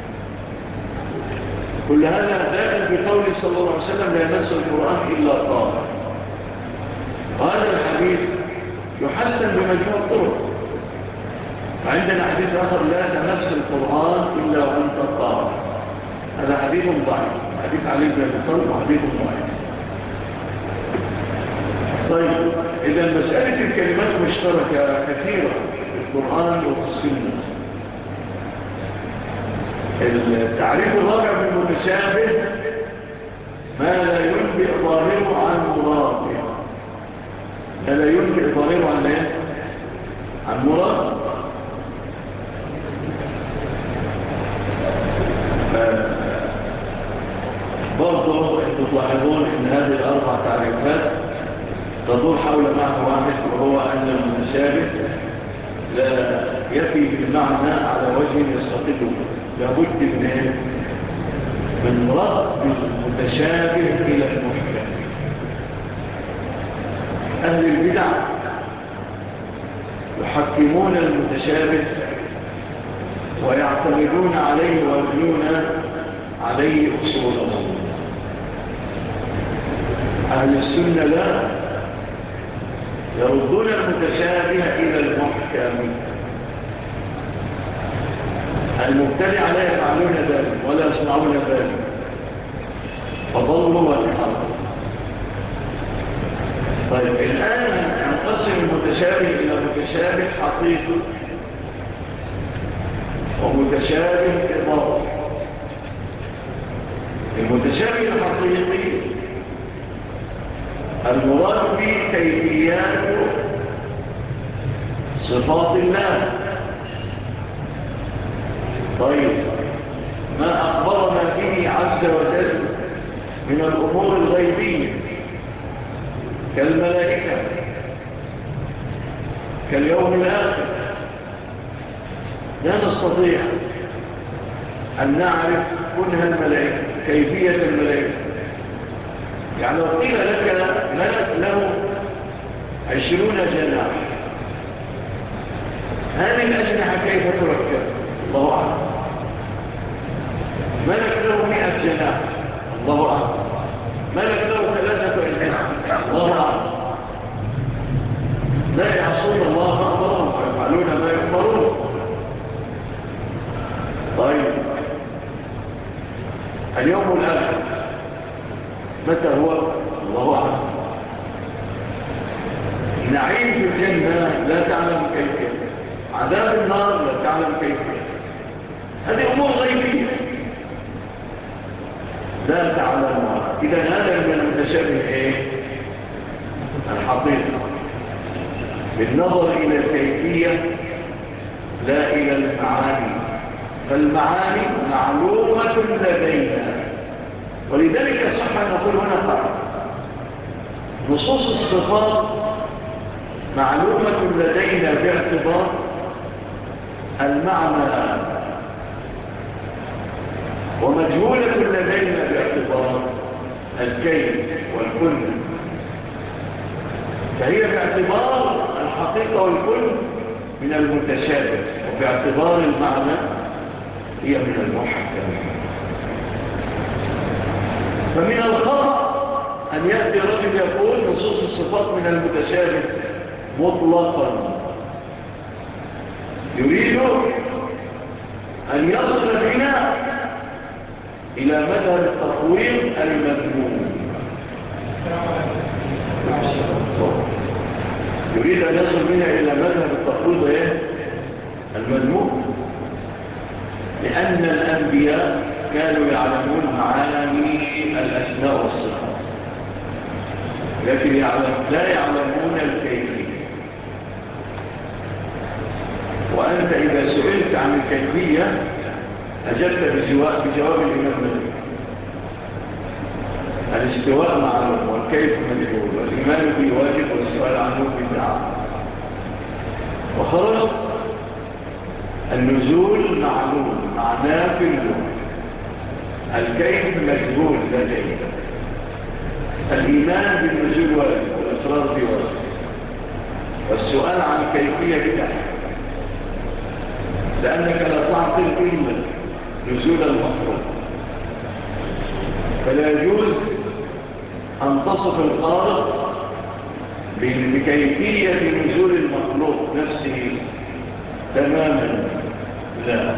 B: كل هذا داخل في قوله صلى الله عليه وسلم لا يمس القرآن إلا طاهر. وهذا الحديث يحسن بمجموع الطرق. وعندنا حديث آخر لا تمس القرآن إلا وأنت طاهر. هذا حديث ضعيف. حديث علي بن أبي طالب وحديث ضعيف. طيب إذا مسألة الكلمات مشتركة كثيرة في القرآن وفي السنة. التعريف الرابع من المتشابه ما لا ينبئ ظاهره عن مراده. ما لا ينبئ ظاهره عن ايه؟ عن مراد. برضو انتم تلاحظون ان هذه الاربع تعريفات تدور حول معنى واحد، وهو ان المتشابه لا يفي بالمعنى على وجه يستقله، لابد من رد المتشابه الى المحكم. اهل البدع يحكمون المتشابه ويعتمدون عليه ويبنون عليه أصولهم. أهل السنة لا، يردون المتشابه إلى المحكم. المبتدع لا يفعلون ذلك ولا يسمعون ذلك، فضلوا وانحرفوا. طيب الآن نقسم المتشابه إلى متشابه حقيقي ومتشابه إضافي. المتشابه الحقيقي المراد به كيفيات صفات الله. طيب ما أخبرنا به عز وجل من الأمور الغيبية كالملائكة كاليوم الآخر، لا نستطيع أن نعرف كنها الملائكة، كيفية الملائكة. يعني لو قيل لك ملك له 20 جناح، هذه الأجنحة كيف تركب؟ الله أعلم. ملك له 100 جناح، الله أعلم. ملك له 3 أجنحة، الله أعلم. لا يعصون الله ما أمرهم ويفعلون ما يؤمرون. طيب اليوم الآخر متى هو؟ الله أعلم. نعيم في الجنة لا تعلم كيف، عذاب النار لا تعلم كيف. هذه أمور غيبية لا تعلمها. إذا هذا من المتشابه إيه؟ الحقيقة، بالنظر إلى الكيفية لا إلى المعاني. فالمعاني معلومة لدينا، ولذلك صح أن نقول هنا قاعدة: نصوص الصفات معلومة لدينا باعتبار المعنى، ومجهولة لدينا باعتبار الكيف والكل. فهي باعتبار الحقيقة والكل من المتشابه، وباعتبار المعنى هي من المحكم. فمن الخطأ أن يأتي رجل يقول نصوص الصفات من المتشابه مطلقا، يريد أن يصل بنا إلى مذهب التطوير المذموم. يريد أن يصل بنا إلى مذهب التطوير المذموم، لأن الأنبياء كانوا يعلمون معاني الأسماء والصفات، لكن لا يعلمون الكيفية. وأنت إذا سئلت عن الكيفية أجبت بجواب الإمام مالك: الاستواء معلوم والكيف مجهول والإيمان به واجب والسؤال عنه بدعة. وخرج النزول معلوم معناه في اللغة، الكيف مجهول لديه، الإيمان بالنزول واجب والإقرار به واجب، والسؤال عن الكيفية بدعة، لأنك لا تعقل إلا نزول المطلوب. فلا يجوز أن تصف الخالق بكيفية نزول المطلوب نفسه تماما، لا.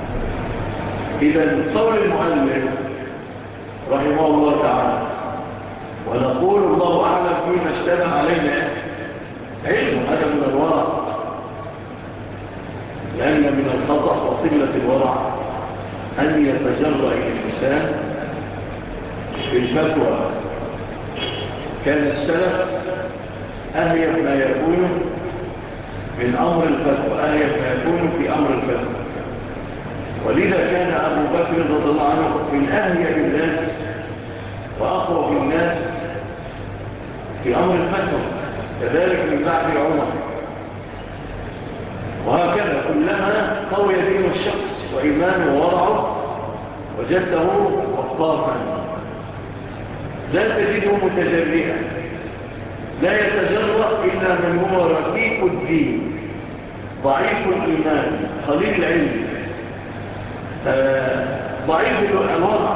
B: إذا قول المؤلف رحمه الله تعالى: ونقول الله أعلم فيما اشتبه علينا علم، هذا من الورع، لأن من الخطأ وقلة الورع أن يتجرأ الإنسان في الفتوى. كان السلف أهيب ما يكون من أمر الفتوى، أهيب ما يكون في أمر الفتوى. ولذا كان أبو بكر رضي الله عنه من أهيب الناس وأقوى الناس في أمر الفتوى، كذلك من بعد عمر. وهكذا كلما قوي دين الشخص وإيمانه وورعه وجدته وقافا، لا تجده متجرئا، لا يتجرأ إلا من هو رقيق الدين ضعيف الإيمان قليل العلم ضعيف الوضع.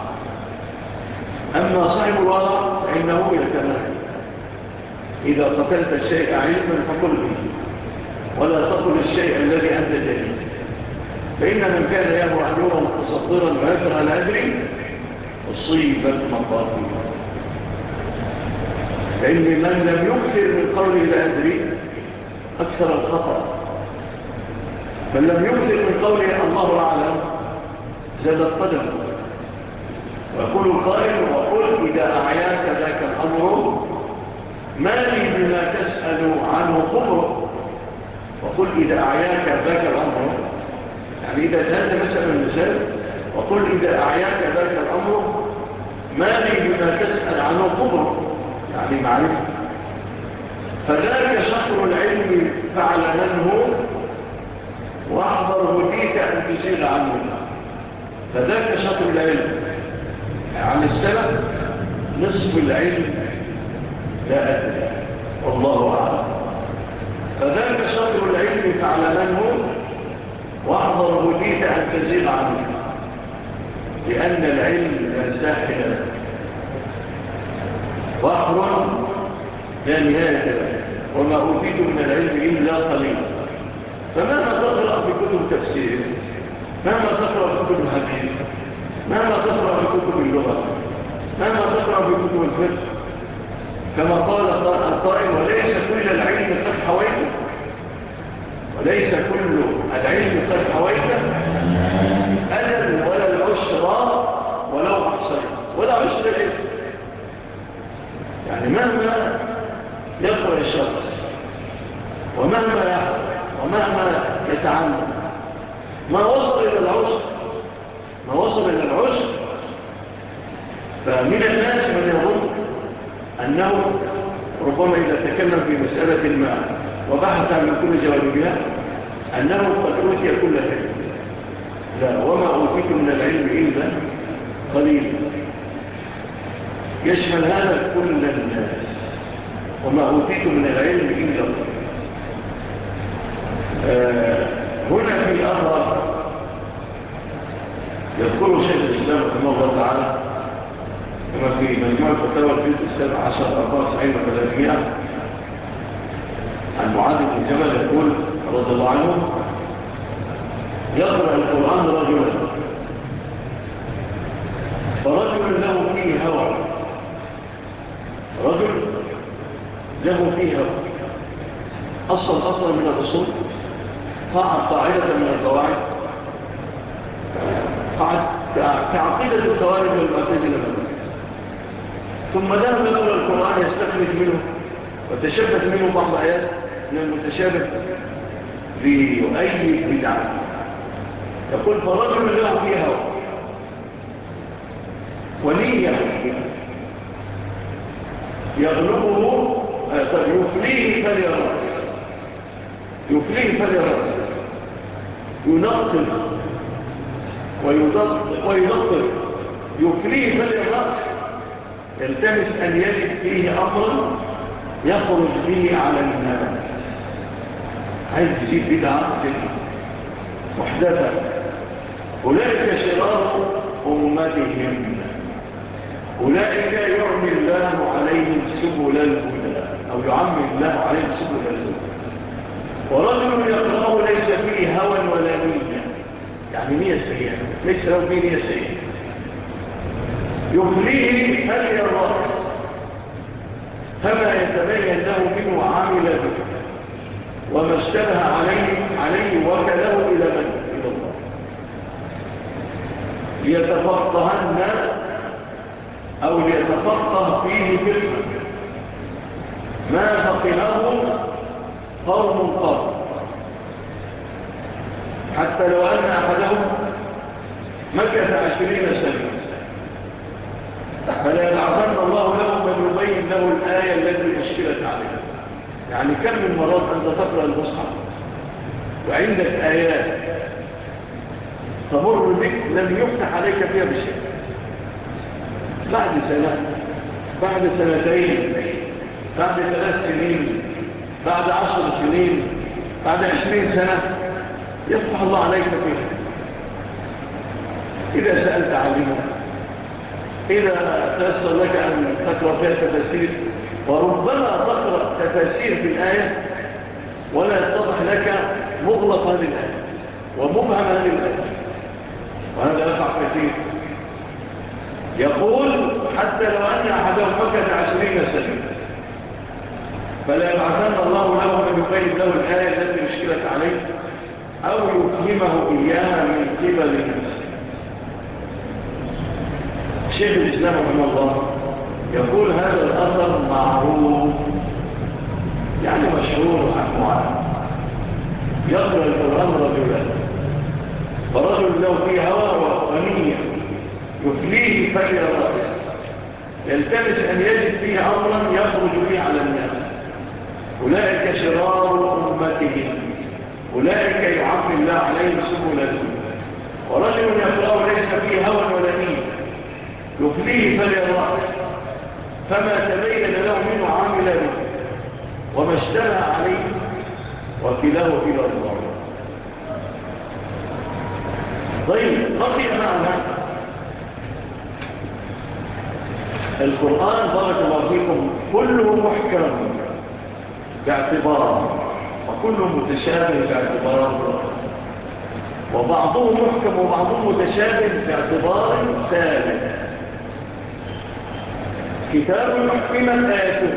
B: أما صاحب الوضع فإنه يتمنى إذا قتلت الشيء علما فقل به ولا تقل الشيء الذي أنت جاهل، فإن من كان يهوى حلوما متصدرا ويسرع الأجر أصيبت مقاتل. فإن من لم يكثر من قوله الأجر أكثر الخطأ، من لم يكثر من قوله الله أعلم زاد القدم. ويقول القائل وقل إذا أعياك ذاك الأمر ما لي بما تسأل عنه خبره. وقل إذا أعياك ذاك الأمر، يعني إذا سألت مثلا المثال وقل إذا أعياك ذاك الأمر ما لي بما تسأل عنه خبره، يعني معرفة. فذاك شطر العلم فاعلمنه واحذر هديك أن تسير عنه. فذاك شطر العلم عن السلف نصف العلم لا أدري والله أعلم. فذاك شطر العلم فاعلمنه واحذر هديك أن تسير عنه، لأن العلم لا ساحل بحر لا نهاية له وما أوتيت من العلم إلا قليل. فمهما تقرأ في كتب تفسير، مهما تقرأ في كتب الحديث، مهما تقرأ في كتب اللغة، مهما تقرأ في كتب الفقه، كما قال القائل وليس كل العلم قد حويته، وليس كل العلم قد حويته أجل ولا العشرة ولو أحصيت ولا عشر العلم. يعني مهما يقرأ الشخص ومهما يحفظ ومهما يتعلم ما وصل إلى العشر، ما وصل إلى العشر. فمن الناس من يظن أنه ربما إذا تكلم في مسألة ما وبحث من كل جوانبها أنه قد أوتي كل علم. لا، وما أوتيت من العلم إلا قليل، يشمل هذا كل الناس. وما أوتيت من العلم إلا قليل. هنا في أمر يذكره شيخ الإسلام رحمه الله تعالى كما في مجموعة فتاوى الجزء 17 94 و300 عن معاذ بن جبل يقول رضي الله عنه يقرأ القرآن رجلا فرجل له فيه هوى، رجل له فيه هوى أصلا من الأصول، قاعدة من القواعد، كعقيدة الخوارج والمعتزلة، ثم ذهب يقرأ القرآن يستخرج منه وتشبث منه بعض آيات من المتشابه ليؤيد بدعة. يقول فرجل له فيه هوى وليه يغلبه يفليه فليرى، يفليه فليرى، ينقل وينقل، يفليه فليرى، يلتمس أن يجد فيه أمرا يخرج به على الناس. عايز يجيب بدعة محدثة. أولئك شرار أمتهم، أولئك يعمي الله عليهم سبل الهدى أو يعمي الله عليهم سبل الهدى. ورجل يقرأه ليس فيه هوى ولا نية، يعني نية سيئة، ليس له فيه نية سيئة، يفليه فليرى فما يتبين له منه عامل به وما اشتبه عليه وكله إلى من؟ إلى الله. ليتفقهن أو ليتفقه فيه فقه ما فقهه قوم قبل، حتى لو أن أحدهم مكث 20 سنة فلا يبعثن الله له من يبين له الآية التي أشكلت عليه. يعني كم من مرات أنت تقرأ المصحف وعندك آيات تمر بك لم يفتح عليك فيها بشيء، بعد سنة، بعد سنتين، بعد 3 سنين، بعد 10 سنين، بعد 20 سنة يفتح الله عليك فيها. إذا سألت عليها، إذا تيسر لك أن تقرأ فيها تفاسير، وربما تقرأ تفاسير في الآية ولا يتضح لك مغلق هذه الآية ومبهم هذه الآية، وهذا يقع كثير. يقول حتى لو أن أحدهم مكث 20 سنة فلا يبعثن الله له من يبين له الآية التي أشكلت عليه أو يفهمه إياها من قبل نفسه. شيخ الإسلام رحمه الله يقول هذا الأثر معروف، يعني مشهور عن معين. يقرأ القرآن رجلان، فرجل له فيه هوى وغنية يفليه فلي رأسه، يلتمس أن يجد فيه أمرا يخرج به على الناس. أولئك شرار أمتهم، أولئك يعطي الله عليهم سبلهم. ورجل يقرأ ليس فيه هوى ولا نية يفليه فلي رأسه، فما تبين له منه عامل به وما اشتبه عليه وكلاه إلى الله. طيب بقي معنا القرآن بارك الله فيكم كله محكم باعتبار وكله متشابه باعتبار، وبعضهم محكم وبعضهم متشابه باعتبار ثالث. كتاب محكمة آياته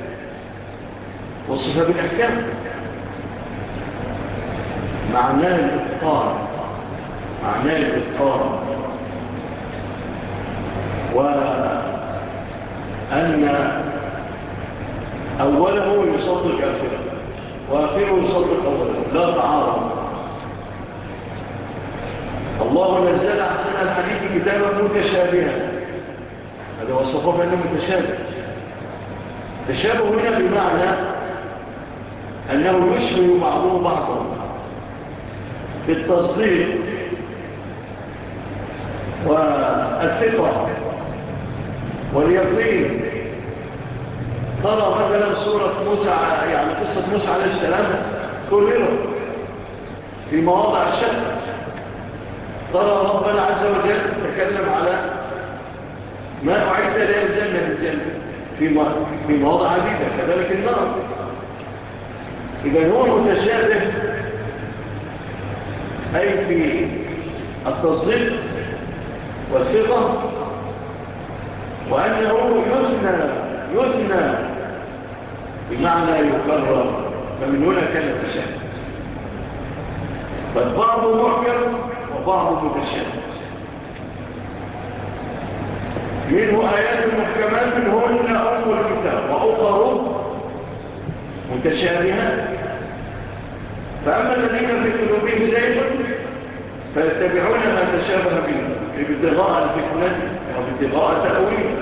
B: وصفة بالأحكام، معناه الإتقان، معناه الإتقان، وأن أوله يصدق آخره وآخره يصدق أوله، لا تعارض. الله نزل أحسن الحديث كتابا متشابها، هذا وصفه بأنه متشابه. تشابه هنا بمعنى أنه يشبه بعضه بعضا بالتصديق والثقة واليقين. ترى مثلا سورة موسى، يعني قصة موسى عليه السلام كررت في مواضع الشك. ترى ربنا عز وجل تكلم على ما أعد له الجنة بالجنة في مواضع عديدة، كذلك النار. إذا هو متشابه أي في التصديق والثقة، وأنه يثنى بمعنى يكرر، فمن هنا كان التشابه. فالبعض محكم وبعض متشابه. منه آيات محكمات منهن أم الكتاب وأخر متشابهات. فأما الذين في قلوبهم زيغ فيتبعون ما تشابه منه ابتغاء الفتنة وابتغاء تأويله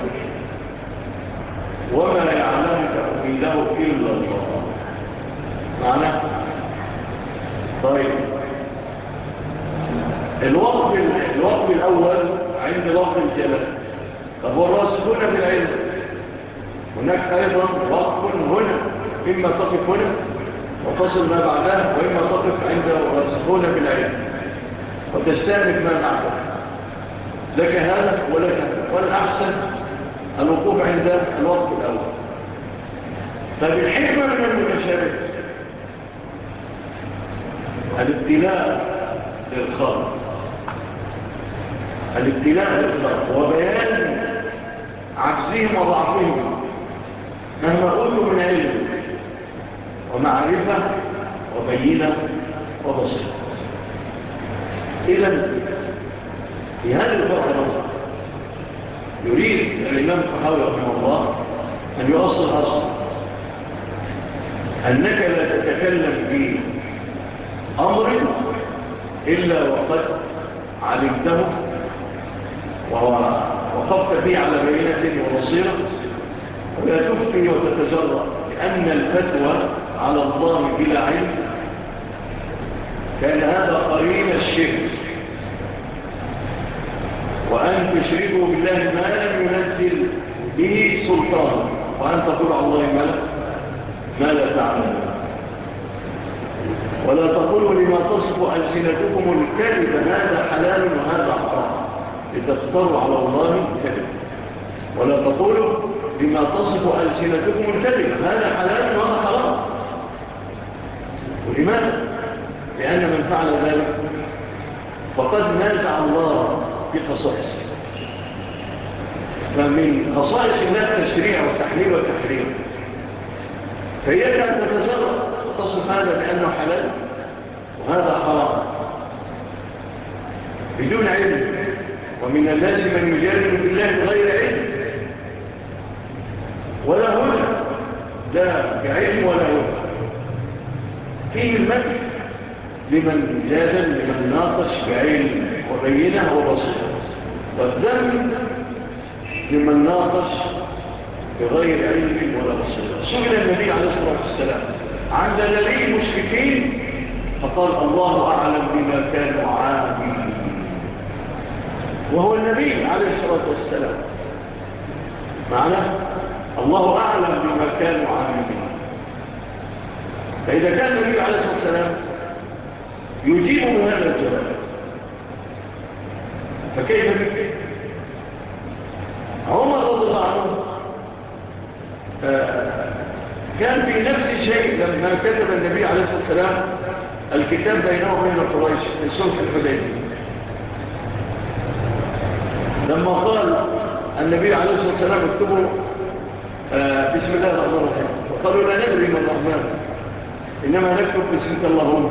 B: وما يعلم تأويله إلا الله. معنى طيب الوقف الأول عند لفظ الجلال. طب والراسخون في العلم هناك أيضا وقف هنا، إما تقف هنا وتصل ما بعدها، وإما تقف عند الراسخون في العلم وتستهلك ما بعدها. لك هذا ولك هذا، والأحسن الوقوف عند الوقف الأول. فبالحكمة من المتشابه الابتلاء للخلق، الابتلاء للخلق وبيان عجزهم وضعفهم مهما أوتوا من علم ومعرفة وبينة وبصيرة. إذن في هذه الفترة يريد الإمام الطحاوي رحمه الله أن يؤصل أصل أنك لا تتكلم في أمر إلا وقد علمته ووقفت فيه على بينة وبصيرة، ولا تفتي وتتجرأ، لأن الفتوى على الله بلا علم كان هذا قرين الشرك، وأن تشركوا بالله ما لم ينزل به سلطان، وأن تقول على الله ما لا تعلمون. ولا تقولوا لما تصف ألسنتكم الكذب هذا حلال وهذا حرام لتفتروا على الله الكذب. ولا تقولوا لما تصف ألسنتكم الكذب هذا حلال وهذا حرام. ولماذا؟ لأن من فعل ذلك فقد نازع الله في خصائصه. فمن خصائص الله التشريع والتحليل والتحريم، فإياك أن تتجرأ وتصف هذا بأنه حلال وهذا حرام بدون علم. ومن الناس من يجادل بالله بغير علم ولا هدى، لا بعلم ولا هدى. فيه المدح لمن جادل، لمن ناقش بعلم وبينه وبصيره، والذنب لمن ناقش بغير علم ولا بصيره. سئل النبي عليه الصلاة والسلام عن دليل المشركين فقال الله أعلم بما كانوا عاملين، وهو النبي عليه الصلاة والسلام معناه الله أعلم بما كانوا عاملين. فإذا كان النبي عليه الصلاة والسلام يجيب من هذا الجواب فكيف بك؟ عمر رضي الله عنه كان في نفس الشيء لما كتب النبي عليه الصلاة والسلام الكتاب بينه وبين قريش في صلح الحديبية، لما قال النبي عليه الصلاة والسلام اكتبوا بسم الله الرحمن الرحيم، وقالوا لا ندري من الرحمن إنما نكتب باسمك اللهم،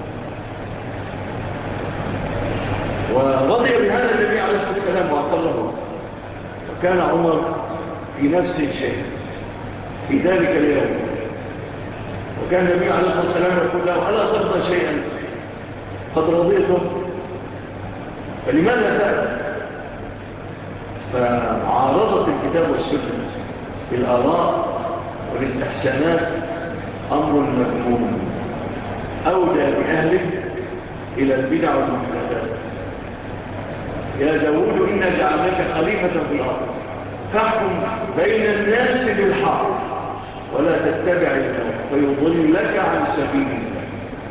B: ورضي بهذا النبي عليه الصلاة والسلام وأقره. وكان عمر في نفس الشيء في ذلك اليوم، وكان النبي عليه الصلاة والسلام يقول له ألا ترضى شيئا قد رضيته فلماذا تأتي؟ فمعارضة الكتاب والسنة بالآراء والاستحسانات أمر مذموم أودى بأهله إلى البدع والمحدثات. يا داود إنا جعلناك خليفة في الأرض فاحكم بين الناس بالحق ولا تتبع الهوى فيضلك عن سبيل الله.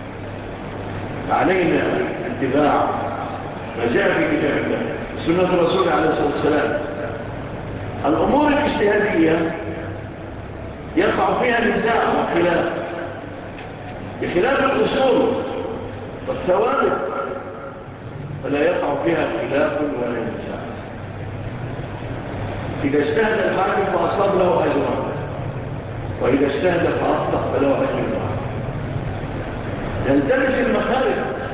B: علينا اتباع ما جاء في كتاب الله سنة الرسول عليه الصلاة والسلام. الأمور الاجتهادية يقع فيها نزاع وخلاف بخلاف الأصول والثوابت فلا يقع فيها خلاف ولا نزاع. إذا اجتهد الحاكم فأصاب له أجران، وإذا اجتهد فأخطأ فله أجر واحد. يلتمس المخالف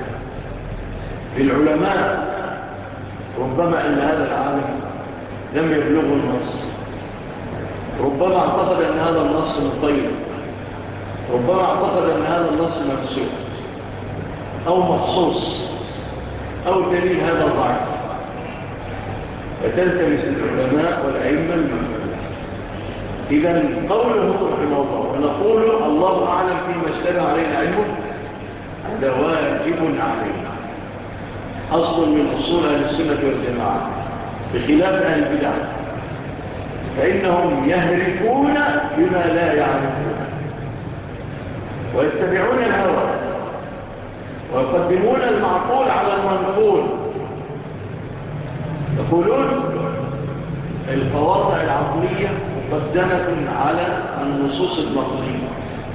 B: للعلماء، ربما أن هذا العالم لم يبلغه النص، ربما اعتقد أن هذا النص مطير، ربما اعتقد أن هذا النص منسوخ أو مخصوص أو دليل هذا ضعيف، فتلتمس العلماء والأئمة المعتمدين. إذا قوله رحمه الله ونقول الله أعلم فيما اشتبه علينا علمه هذا واجب علينا، أصل من أصول أهل السنة والجماعة، بخلاف أهل البدع فإنهم يهرفون بما لا يعرفون ويتبعون الهوى ويقدمون المعقول على المنقول. يقولون القواطع العقلية مقدمة على النصوص النقلية،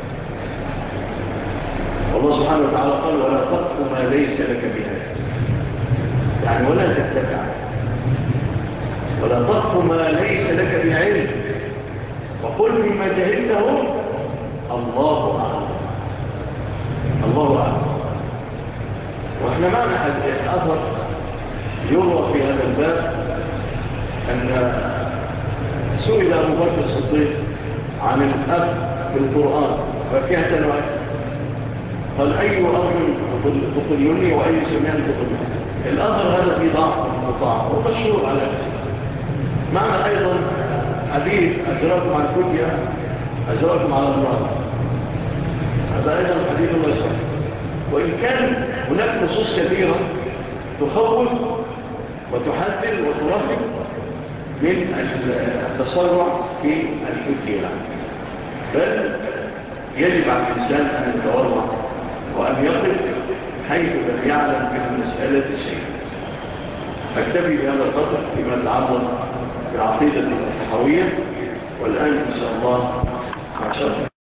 B: والله سبحانه وتعالى قال ولا تقف ما ليس لك بها، يعني ولا تتبع، ولا تقف ما ليس لك بعلم، وقل مما جهلته الله أعلم. الله أعلم. وإحنا معنا أثر يروى في هذا الباب أن سئل أبو بكر الصديق عن الأب في القرآن فكهة وأكد قال أي أمر تقلني وأي سمعان تقلني. الأمر هذا في ضعف مطاع ومشهور على أسف. معنى أيضا حديث أجراكم عن الكتية أجراكم على الله، هذا أيضا حديث الله يسر. وإن كان هناك نصوص كثيرة تخوف وتحذر وترهب من التسرع في الكتية، بل يجب على الإنسان أن يتورع وأن يقف حيث لم يعلم بالمسألة شيء. أكتفي بهذا القدر فيما يتعلق بالعقيدة الصحوية، والآن إن شاء الله مع شرح